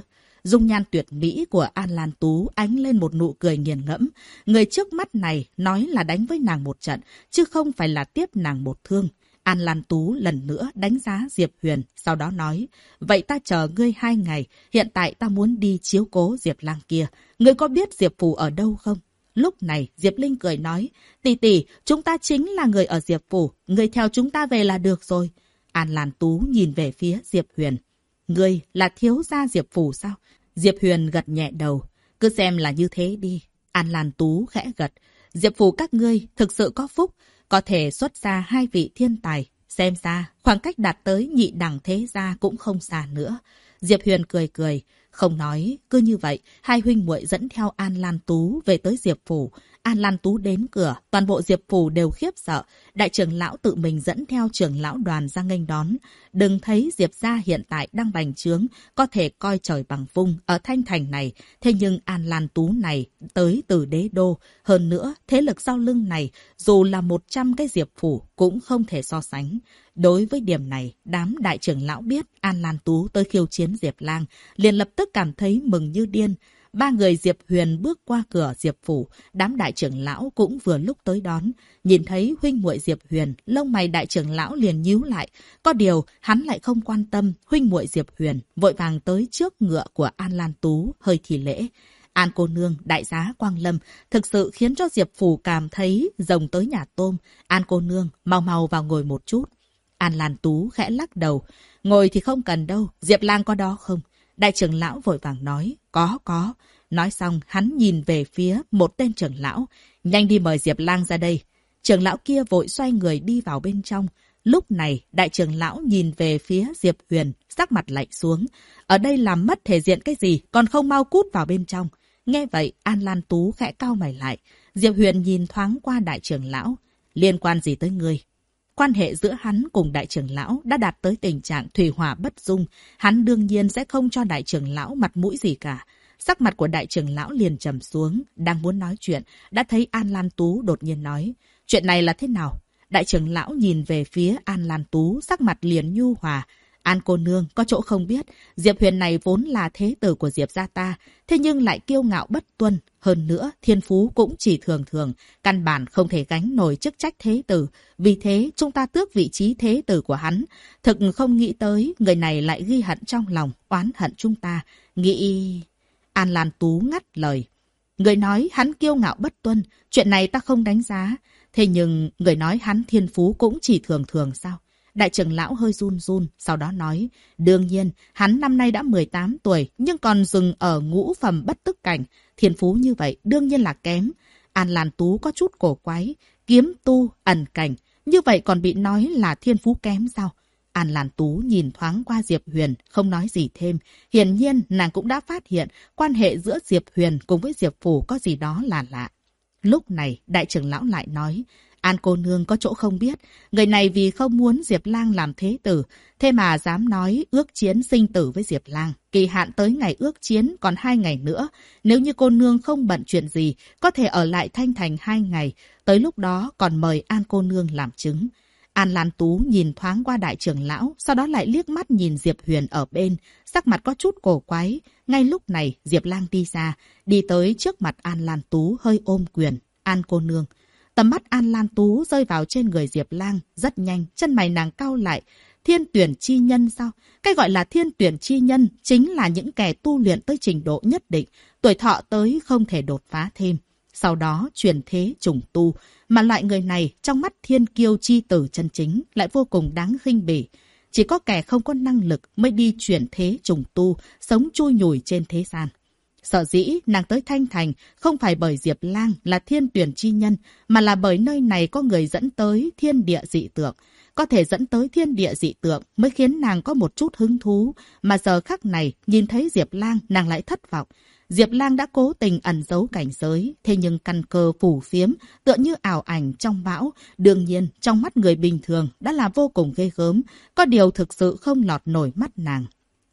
Dung nhan tuyệt mỹ của An Lan Tú ánh lên một nụ cười nghiền ngẫm. Người trước mắt này nói là đánh với nàng một trận, chứ không phải là tiếp nàng một thương. An Lan Tú lần nữa đánh giá Diệp Huyền, sau đó nói, vậy ta chờ ngươi 2 ngày, hiện tại ta muốn đi chiếu cố Diệp Lang kia. Ngươi có biết Diệp Phủ ở đâu không? Lúc này, Diệp Linh cười nói, tỷ tỷ, chúng ta chính là người ở Diệp Phủ, ngươi theo chúng ta về là được rồi. An Lan Tú nhìn về phía Diệp Huyền. Ngươi là thiếu gia Diệp Phủ sao? Diệp Huyền gật nhẹ đầu, cứ xem là như thế đi. An Lan Tú khẽ gật, Diệp Phủ các ngươi thực sự có phúc, có thể xuất ra 2 vị thiên tài. Xem ra, khoảng cách đạt tới nhị đẳng thế gia cũng không xa nữa. Diệp Huyền cười cười, không nói, cứ như vậy, 2 huynh muội dẫn theo An Lan Tú về tới Diệp Phủ. An Lan Tú đến cửa, toàn bộ Diệp Phủ đều khiếp sợ. Đại trưởng lão tự mình dẫn theo trưởng lão đoàn ra nghênh đón. Đừng thấy Diệp gia hiện tại đang bành trướng, có thể coi trời bằng vung ở Thanh Thành này. Thế nhưng An Lan Tú này tới từ đế đô. Hơn nữa, thế lực sau lưng này, dù là 100 cái Diệp Phủ cũng không thể so sánh. Đối với điểm này, đám đại trưởng lão biết An Lan Tú tới khiêu chiến Diệp Lang, liền lập tức cảm thấy mừng như điên. 3 người Diệp Huyền bước qua cửa Diệp Phủ, đám đại trưởng lão cũng vừa lúc tới đón. Nhìn thấy huynh muội Diệp Huyền, lông mày đại trưởng lão liền nhíu lại. Có điều, hắn lại không quan tâm huynh muội Diệp Huyền, vội vàng tới trước ngựa của An Lan Tú, hơi thì lễ. An cô nương, đại giá Quang Lâm, thực sự khiến cho Diệp Phủ cảm thấy rồng tới nhà tôm. An cô nương, mau mau vào ngồi một chút. An Lan Tú khẽ lắc đầu. Ngồi thì không cần đâu, Diệp Lang có đó không? Đại trưởng lão vội vàng nói, có. Nói xong, hắn nhìn về phía một tên trưởng lão. Nhanh đi mời Diệp Lang ra đây. Trưởng lão kia vội xoay người đi vào bên trong. Lúc này, đại trưởng lão nhìn về phía Diệp Huyền, sắc mặt lạnh xuống. Ở đây làm mất thể diện cái gì, còn không mau cút vào bên trong. Nghe vậy, An Lan Tú khẽ cau mày lại. Diệp Huyền nhìn thoáng qua đại trưởng lão. Liên quan gì tới ngươi? Quan hệ giữa hắn cùng đại trưởng lão đã đạt tới tình trạng thủy hỏa bất dung. Hắn đương nhiên sẽ không cho đại trưởng lão mặt mũi gì cả. Sắc mặt của đại trưởng lão liền trầm xuống, đang muốn nói chuyện, đã thấy An Lan Tú đột nhiên nói. Chuyện này là thế nào? Đại trưởng lão nhìn về phía An Lan Tú, sắc mặt liền nhu hòa. An cô nương có chỗ không biết, Diệp Huyền này vốn là thế tử của Diệp gia ta, thế nhưng lại kiêu ngạo bất tuân. Hơn nữa, thiên phú cũng chỉ thường thường, căn bản không thể gánh nổi chức trách thế tử. Vì thế, chúng ta tước vị trí thế tử của hắn. Thực không nghĩ tới, người này lại ghi hận trong lòng, oán hận chúng ta. Nghĩ... An Lan Tú ngắt lời. Người nói hắn kiêu ngạo bất tuân, chuyện này ta không đánh giá. Thế nhưng, người nói hắn thiên phú cũng chỉ thường thường sao? Đại trưởng lão hơi run run, sau đó nói, đương nhiên, hắn năm nay đã 18 tuổi, nhưng còn dừng ở ngũ phẩm bất tức cảnh. Thiên phú như vậy, đương nhiên là kém. An Lan Tú có chút cổ quái, kiếm tu, ẩn cảnh, như vậy còn bị nói là thiên phú kém sao? An Lan Tú nhìn thoáng qua Diệp Huyền, không nói gì thêm. Hiển nhiên, nàng cũng đã phát hiện quan hệ giữa Diệp Huyền cùng với Diệp Phủ có gì đó là lạ. Lúc này, đại trưởng lão lại nói, An cô nương có chỗ không biết, người này vì không muốn Diệp Lang làm thế tử, thế mà dám nói ước chiến sinh tử với Diệp Lang. Kỳ hạn tới ngày ước chiến còn 2 ngày nữa, nếu như cô nương không bận chuyện gì, có thể ở lại Thanh Thành 2 ngày, tới lúc đó còn mời An cô nương làm chứng. An Lan Tú nhìn thoáng qua đại trưởng lão, sau đó lại liếc mắt nhìn Diệp Huyền ở bên, sắc mặt có chút cổ quái. Ngay lúc này, Diệp Lang đi ra, đi tới trước mặt An Lan Tú hơi ôm quyền. An cô nương. Tầm mắt An Lan Tú rơi vào trên người Diệp Lang, rất nhanh, chân mày nàng cau lại. Thiên tuyển chi nhân sao? Cái gọi là thiên tuyển chi nhân chính là những kẻ tu luyện tới trình độ nhất định, tuổi thọ tới không thể đột phá thêm. Sau đó chuyển thế trùng tu, mà loại người này trong mắt thiên kiêu chi tử chân chính lại vô cùng đáng khinh bỉ. Chỉ có kẻ không có năng lực mới đi chuyển thế trùng tu, sống chui nhủi trên thế gian. Sở dĩ nàng tới Thanh Thành không phải bởi Diệp Lang là thiên tuyển chi nhân, mà là bởi nơi này có người dẫn tới thiên địa dị tượng. Có thể dẫn tới thiên địa dị tượng mới khiến nàng có một chút hứng thú, mà giờ khắc này nhìn thấy Diệp Lang nàng lại thất vọng. Diệp Lang đã cố tình ẩn giấu cảnh giới, thế nhưng căn cơ phủ phiếm, tựa như ảo ảnh trong bão, đương nhiên trong mắt người bình thường đã là vô cùng ghê gớm, có điều thực sự không lọt nổi mắt nàng.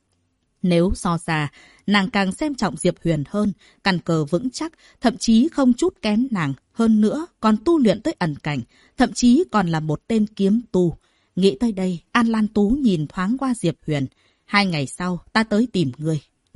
Nếu so ra, nàng càng xem trọng Diệp Huyền hơn, căn cơ vững chắc, thậm chí không chút kém nàng, hơn nữa còn tu luyện tới ẩn cảnh, thậm chí còn là một tên kiếm tu. Nghĩ tới đây, An Lan Tú nhìn thoáng qua Diệp Huyền. 2 ngày sau, ta tới tìm ngươi.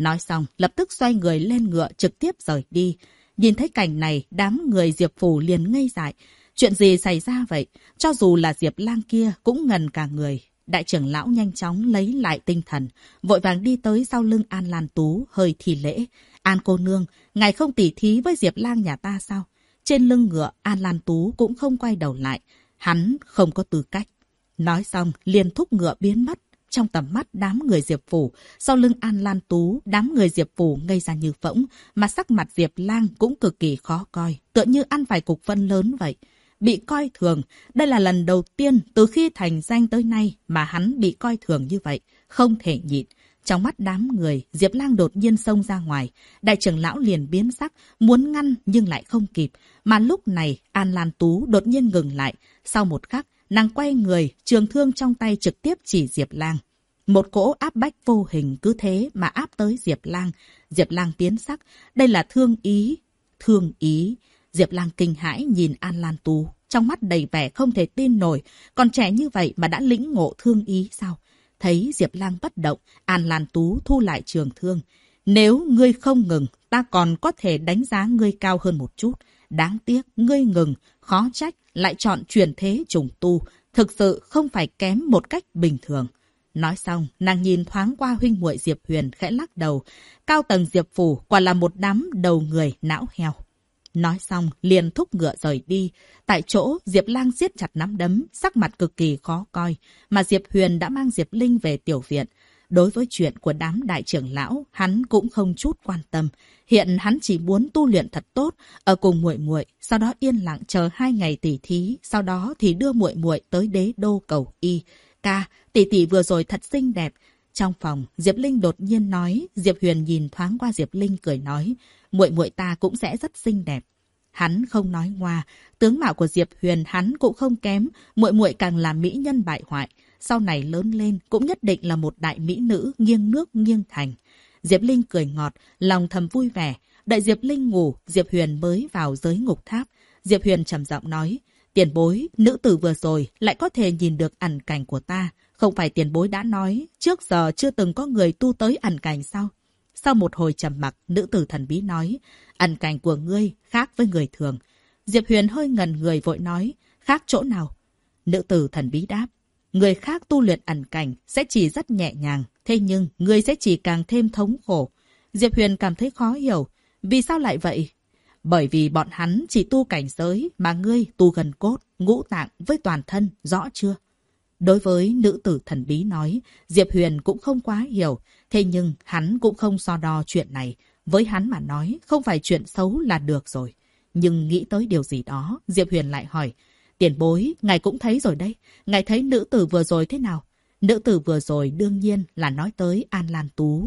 Nói xong, lập tức xoay người lên ngựa trực tiếp rời đi. Nhìn thấy cảnh này, đám người Diệp Phủ liền ngây dại. Chuyện gì xảy ra vậy? Cho dù là Diệp Lang kia cũng ngần cả người. Đại trưởng lão nhanh chóng lấy lại tinh thần, vội vàng đi tới sau lưng An Lan Tú, hơi thì lễ. An cô nương, ngài không tỉ thí với Diệp Lang nhà ta sao? Trên lưng ngựa, An Lan Tú cũng không quay đầu lại. Hắn không có tư cách. Nói xong, liền thúc ngựa biến mất. Trong tầm mắt đám người Diệp Phủ, sau lưng An Lan Tú, đám người Diệp Phủ ngây ra như phỗng, mà sắc mặt Diệp Lang cũng cực kỳ khó coi, tựa như ăn phải cục phân lớn vậy. Bị coi thường, đây là lần đầu tiên từ khi thành danh tới nay mà hắn bị coi thường như vậy, không thể nhịn. Trong mắt đám người, Diệp Lang đột nhiên xông ra ngoài, đại trưởng lão liền biến sắc, muốn ngăn nhưng lại không kịp. Mà lúc này, An Lan Tú đột nhiên ngừng lại, sau một khắc, nàng quay người, trường thương trong tay trực tiếp chỉ Diệp Lang. Một cỗ áp bách vô hình cứ thế mà áp tới Diệp Lang. Diệp Lang biến sắc, đây là thương ý. Thương ý. Diệp Lang kinh hãi nhìn An Lan Tú, trong mắt đầy vẻ không thể tin nổi, còn trẻ như vậy mà đã lĩnh ngộ thương ý sao? Thấy Diệp Lang bất động, An Lan Tú thu lại trường thương. Nếu ngươi không ngừng, ta còn có thể đánh giá ngươi cao hơn một chút. Đáng tiếc, ngươi ngừng, khó trách, lại chọn chuyển thế trùng tu. Thực sự không phải kém một cách bình thường. Nói xong, nàng nhìn thoáng qua huynh muội Diệp Huyền khẽ lắc đầu. Cao tầng Diệp Phủ quả là một đám đầu người não heo. Nói xong, liền thúc ngựa rời đi. Tại chỗ, Diệp Lang siết chặt nắm đấm, sắc mặt cực kỳ khó coi. Mà Diệp Huyền đã mang Diệp Linh về tiểu viện. Đối với chuyện của đám đại trưởng lão, hắn cũng không chút quan tâm. Hiện hắn chỉ muốn tu luyện thật tốt, ở cùng muội muội, sau đó yên lặng chờ 2 ngày tỉ thí, sau đó thì đưa muội muội tới đế đô cầu y. Ca, tỷ tỷ vừa rồi thật xinh đẹp. Trong phòng, Diệp Linh đột nhiên nói, Diệp Huyền nhìn thoáng qua Diệp Linh cười nói, muội muội ta cũng sẽ rất xinh đẹp. Hắn không nói ngoa, tướng mạo của Diệp Huyền hắn cũng không kém, muội muội càng là mỹ nhân bại hoại, sau này lớn lên cũng nhất định là một đại mỹ nữ nghiêng nước nghiêng thành. Diệp Linh cười ngọt, lòng thầm vui vẻ, đợi Diệp Linh ngủ, Diệp Huyền mới vào giới ngục tháp. Diệp Huyền trầm giọng nói, tiền bối, nữ tử vừa rồi lại có thể nhìn được ẩn cảnh của ta. Không phải tiền bối đã nói, trước giờ chưa từng có người tu tới ẩn cảnh sao? Sau một hồi trầm mặc, nữ tử thần bí nói, ẩn cảnh của ngươi khác với người thường. Diệp Huyền hơi ngần người vội nói, khác chỗ nào? Nữ tử thần bí đáp, người khác tu luyện ẩn cảnh sẽ chỉ rất nhẹ nhàng, thế nhưng ngươi sẽ chỉ càng thêm thống khổ. Diệp Huyền cảm thấy khó hiểu, vì sao lại vậy? Bởi vì bọn hắn chỉ tu cảnh giới, mà ngươi tu gần cốt, ngũ tạng với toàn thân, rõ chưa? Đối với nữ tử thần bí nói, Diệp Huyền cũng không quá hiểu, thế nhưng hắn cũng không so đo chuyện này. Với hắn mà nói, không phải chuyện xấu là được rồi. Nhưng nghĩ tới điều gì đó, Diệp Huyền lại hỏi, tiền bối, ngài cũng thấy rồi đấy, ngài thấy nữ tử vừa rồi thế nào? Nữ tử vừa rồi đương nhiên là nói tới An Lan Tú.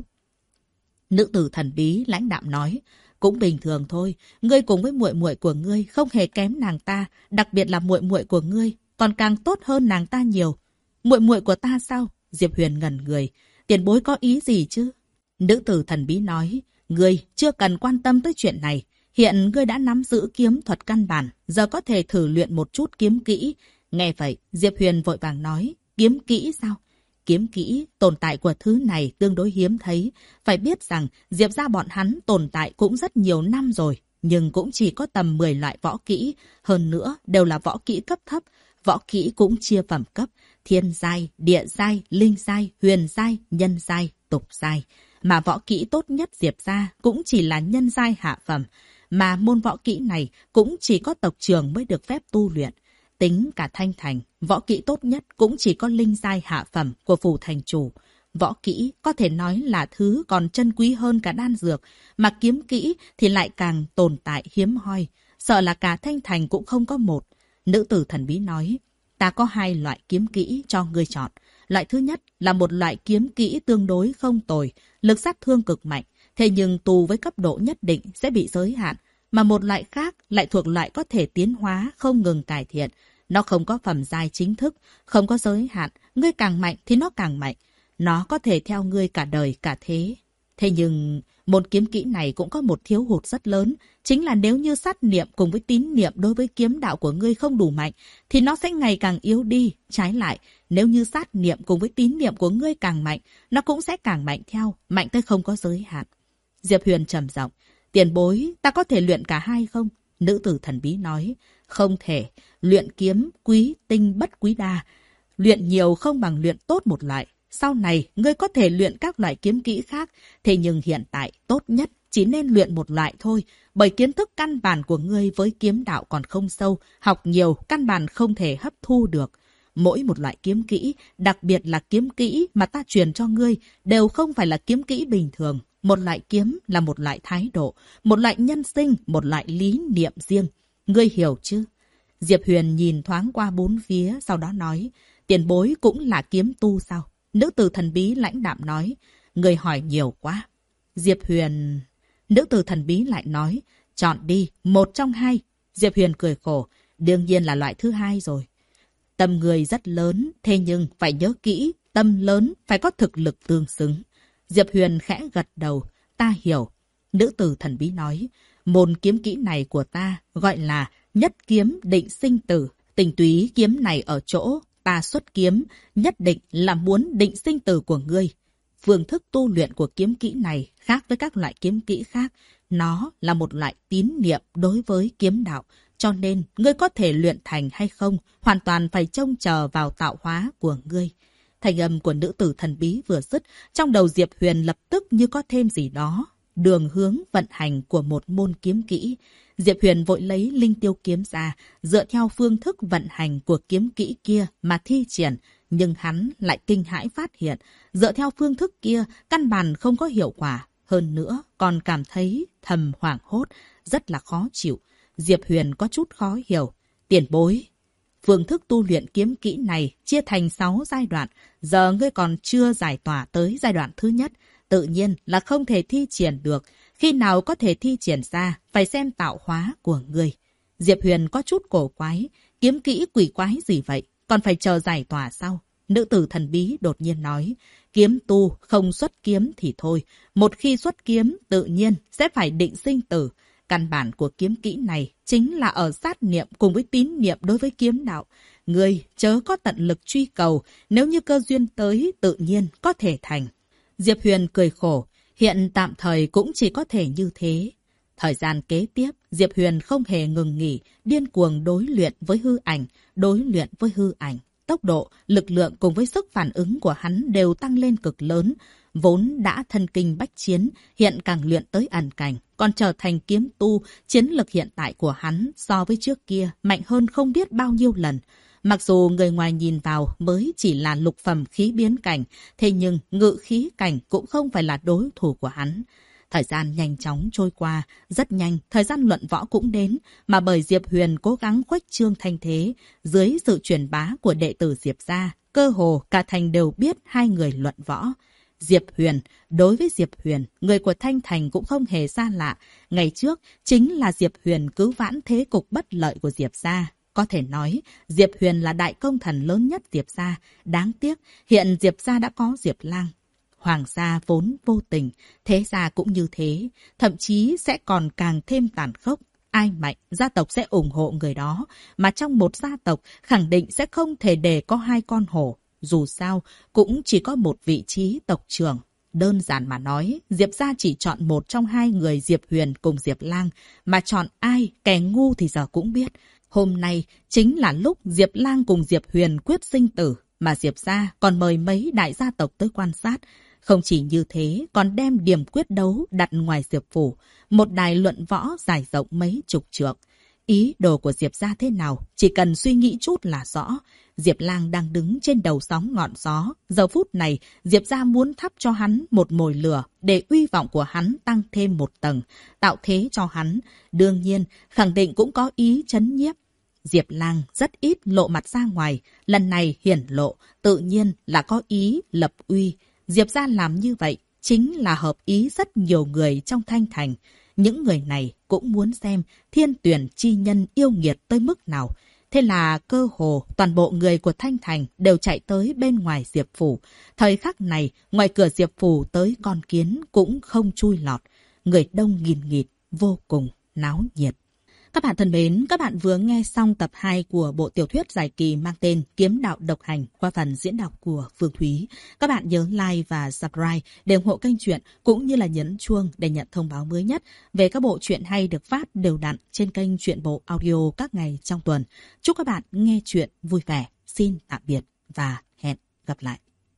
Nữ tử thần bí lãnh đạm nói, cũng bình thường thôi, ngươi cùng với muội muội của ngươi không hề kém nàng ta, đặc biệt là muội muội của ngươi còn càng tốt hơn nàng ta nhiều. Muội muội của ta sao? Diệp Huyền ngẩn người, tiền bối có ý gì chứ? Nữ tử thần bí nói, ngươi chưa cần quan tâm tới chuyện này, hiện ngươi đã nắm giữ kiếm thuật căn bản, giờ có thể thử luyện một chút kiếm kỹ. Nghe vậy, Diệp Huyền vội vàng nói, kiếm kỹ sao? Kiếm kỹ, tồn tại của thứ này tương đối hiếm thấy. Phải biết rằng Diệp gia bọn hắn tồn tại cũng rất nhiều năm rồi, nhưng cũng chỉ có tầm 10 loại võ kỹ, hơn nữa đều là võ kỹ cấp thấp. Võ kỹ cũng chia phẩm cấp, thiên giai, địa giai, linh giai, huyền giai, nhân giai, tục giai. Mà võ kỹ tốt nhất Diệp gia cũng chỉ là nhân giai hạ phẩm, mà môn võ kỹ này cũng chỉ có tộc trưởng mới được phép tu luyện. Tính cả Thanh Thành, võ kỹ tốt nhất cũng chỉ có linh giai hạ phẩm của phủ thành chủ. Võ kỹ có thể nói là thứ còn chân quý hơn cả đan dược, mà kiếm kỹ thì lại càng tồn tại hiếm hoi. Sợ là cả Thanh Thành cũng không có một. Nữ tử thần bí nói, ta có 2 loại kiếm kỹ cho ngươi chọn. Loại thứ nhất là một loại kiếm kỹ tương đối không tồi, lực sát thương cực mạnh, thế nhưng tu với cấp độ nhất định sẽ bị giới hạn. Mà một loại khác lại thuộc loại có thể tiến hóa không ngừng cải thiện. Nó không có phẩm giai chính thức, không có giới hạn, ngươi càng mạnh thì nó càng mạnh. Nó có thể theo ngươi cả đời cả thế. Thế nhưng, Môn kiếm kỹ này cũng có một thiếu hụt rất lớn, chính là nếu như sát niệm cùng với tín niệm đối với kiếm đạo của ngươi không đủ mạnh, thì nó sẽ ngày càng yếu đi. Trái lại, nếu như sát niệm cùng với tín niệm của ngươi càng mạnh, nó cũng sẽ càng mạnh theo, mạnh tới không có giới hạn. Diệp Huyền trầm giọng, tiền bối, ta có thể luyện cả hai không? Nữ tử thần bí nói, không thể, luyện kiếm quý tinh bất quý đa. Luyện nhiều không bằng luyện tốt một loại. Sau này, ngươi có thể luyện các loại kiếm kỹ khác, thế nhưng hiện tại tốt nhất chỉ nên luyện một loại thôi, bởi kiến thức căn bản của ngươi với kiếm đạo còn không sâu, học nhiều căn bản không thể hấp thu được. Mỗi một loại kiếm kỹ, đặc biệt là kiếm kỹ mà ta truyền cho ngươi, đều không phải là kiếm kỹ bình thường. Một loại kiếm là một loại thái độ, một loại nhân sinh, một loại lý niệm riêng. Ngươi hiểu chứ? Diệp Huyền nhìn thoáng qua bốn phía, sau đó nói, tiền bối cũng là kiếm tu sao? Nữ tử thần bí lãnh đạm nói, người hỏi nhiều quá. Diệp Huyền... Nữ tử thần bí lại nói, chọn đi, một trong hai. Diệp Huyền cười khổ, đương nhiên là loại thứ hai rồi. Tâm người rất lớn, thế nhưng phải nhớ kỹ, tâm lớn phải có thực lực tương xứng. Diệp Huyền khẽ gật đầu, ta hiểu. Nữ tử thần bí nói, môn kiếm kỹ này của ta gọi là nhất kiếm định sinh tử. Tình túy kiếm này ở chỗ, ta xuất kiếm, nhất định là muốn định sinh tử của ngươi. Phương thức tu luyện của kiếm kỹ này khác với các loại kiếm kỹ khác. Nó là một loại tín niệm đối với kiếm đạo. Cho nên, ngươi có thể luyện thành hay không, hoàn toàn phải trông chờ vào tạo hóa của ngươi. Thành âm của nữ tử thần bí vừa dứt, trong đầu Diệp Huyền lập tức như có thêm gì đó. Đường hướng vận hành của một môn kiếm kỹ. Diệp Huyền vội lấy linh tiêu kiếm ra, dựa theo phương thức vận hành của kiếm kỹ kia mà thi triển. Nhưng hắn lại kinh hãi phát hiện, dựa theo phương thức kia, căn bản không có hiệu quả. Hơn nữa, còn cảm thấy thầm hoảng hốt, rất là khó chịu. Diệp Huyền có chút khó hiểu. Tiền bối, phương thức tu luyện kiếm kỹ này chia thành 6 giai đoạn. Giờ ngươi còn chưa giải tỏa tới giai đoạn thứ nhất. Tự nhiên là không thể thi triển được. Khi nào có thể thi triển ra, phải xem tạo hóa của ngươi. Diệp Huyền có chút cổ quái. Kiếm kỹ quỷ quái gì vậy? Còn phải chờ giải tỏa sao? Nữ tử thần bí đột nhiên nói. Kiếm tu không xuất kiếm thì thôi. Một khi xuất kiếm, tự nhiên sẽ phải định sinh tử. Căn bản của kiếm kỹ này chính là ở sát niệm cùng với tín niệm đối với kiếm đạo. Ngươi chớ có tận lực truy cầu, nếu như cơ duyên tới tự nhiên có thể thành. Diệp Huyền cười khổ, hiện tạm thời cũng chỉ có thể như thế. Thời gian kế tiếp, Diệp Huyền không hề ngừng nghỉ, điên cuồng đối luyện với hư ảnh, đối luyện với hư ảnh. Tốc độ, lực lượng cùng với sức phản ứng của hắn đều tăng lên cực lớn. Vốn đã thân kinh bách chiến, hiện càng luyện tới ẩn cảnh, còn trở thành kiếm tu, chiến lực hiện tại của hắn so với trước kia mạnh hơn không biết bao nhiêu lần. Mặc dù người ngoài nhìn vào mới chỉ là lục phẩm khí biến cảnh, thế nhưng ngự khí cảnh cũng không phải là đối thủ của hắn. Thời gian nhanh chóng trôi qua, rất nhanh, thời gian luận võ cũng đến, mà bởi Diệp Huyền cố gắng khuếch trương thanh thế, dưới sự truyền bá của đệ tử Diệp gia, cơ hồ cả thành đều biết hai người luận võ. Diệp Huyền, đối với Diệp Huyền, người của Thanh Thành cũng không hề xa lạ. Ngày trước, chính là Diệp Huyền cứu vãn thế cục bất lợi của Diệp gia. Có thể nói, Diệp Huyền là đại công thần lớn nhất Diệp gia. Đáng tiếc, hiện Diệp gia đã có Diệp Lang. Hoàng gia vốn vô tình, thế gia cũng như thế, thậm chí sẽ còn càng thêm tàn khốc. Ai mạnh, gia tộc sẽ ủng hộ người đó, mà trong một gia tộc khẳng định sẽ không thể để có hai con hổ. Dù sao, cũng chỉ có một vị trí tộc trưởng. Đơn giản mà nói, Diệp gia chỉ chọn một trong hai người Diệp Huyền cùng Diệp Lang, mà chọn ai, kẻ ngu thì giờ cũng biết. Hôm nay chính là lúc Diệp Lang cùng Diệp Huyền quyết sinh tử, mà Diệp gia còn mời mấy đại gia tộc tới quan sát. Không chỉ như thế, còn đem điểm quyết đấu đặt ngoài Diệp phủ, một đài luận võ dài rộng mấy chục trượng. Ý đồ của Diệp gia thế nào, chỉ cần suy nghĩ chút là rõ. Diệp Lang đang đứng trên đầu sóng ngọn gió. Giờ phút này, Diệp gia muốn thắp cho hắn một mồi lửa để uy vọng của hắn tăng thêm một tầng, tạo thế cho hắn. Đương nhiên, khẳng định cũng có ý trấn nhiếp. Diệp Lang rất ít lộ mặt ra ngoài, lần này hiển lộ, tự nhiên là có ý lập uy. Diệp gia làm như vậy chính là hợp ý rất nhiều người trong Thanh Thành. Những người này cũng muốn xem Thiên Tuyển chi nhân yêu nghiệt tới mức nào. Thế là cơ hồ toàn bộ người của Thanh Thành đều chạy tới bên ngoài Diệp Phủ. Thời khắc này, ngoài cửa Diệp Phủ tới con kiến cũng không chui lọt. Người đông nghìn nghịt, vô cùng náo nhiệt. Các bạn thân mến, các bạn vừa nghe xong tập 2 của bộ tiểu thuyết dài kỳ mang tên Kiếm đạo độc hành qua phần diễn đọc của Phương Thúy. Các bạn nhớ like và subscribe để ủng hộ kênh truyện cũng như là nhấn chuông để nhận thông báo mới nhất về các bộ truyện hay được phát đều đặn trên kênh Truyện Bộ Audio các ngày trong tuần. Chúc các bạn nghe truyện vui vẻ. Xin tạm biệt và hẹn gặp lại.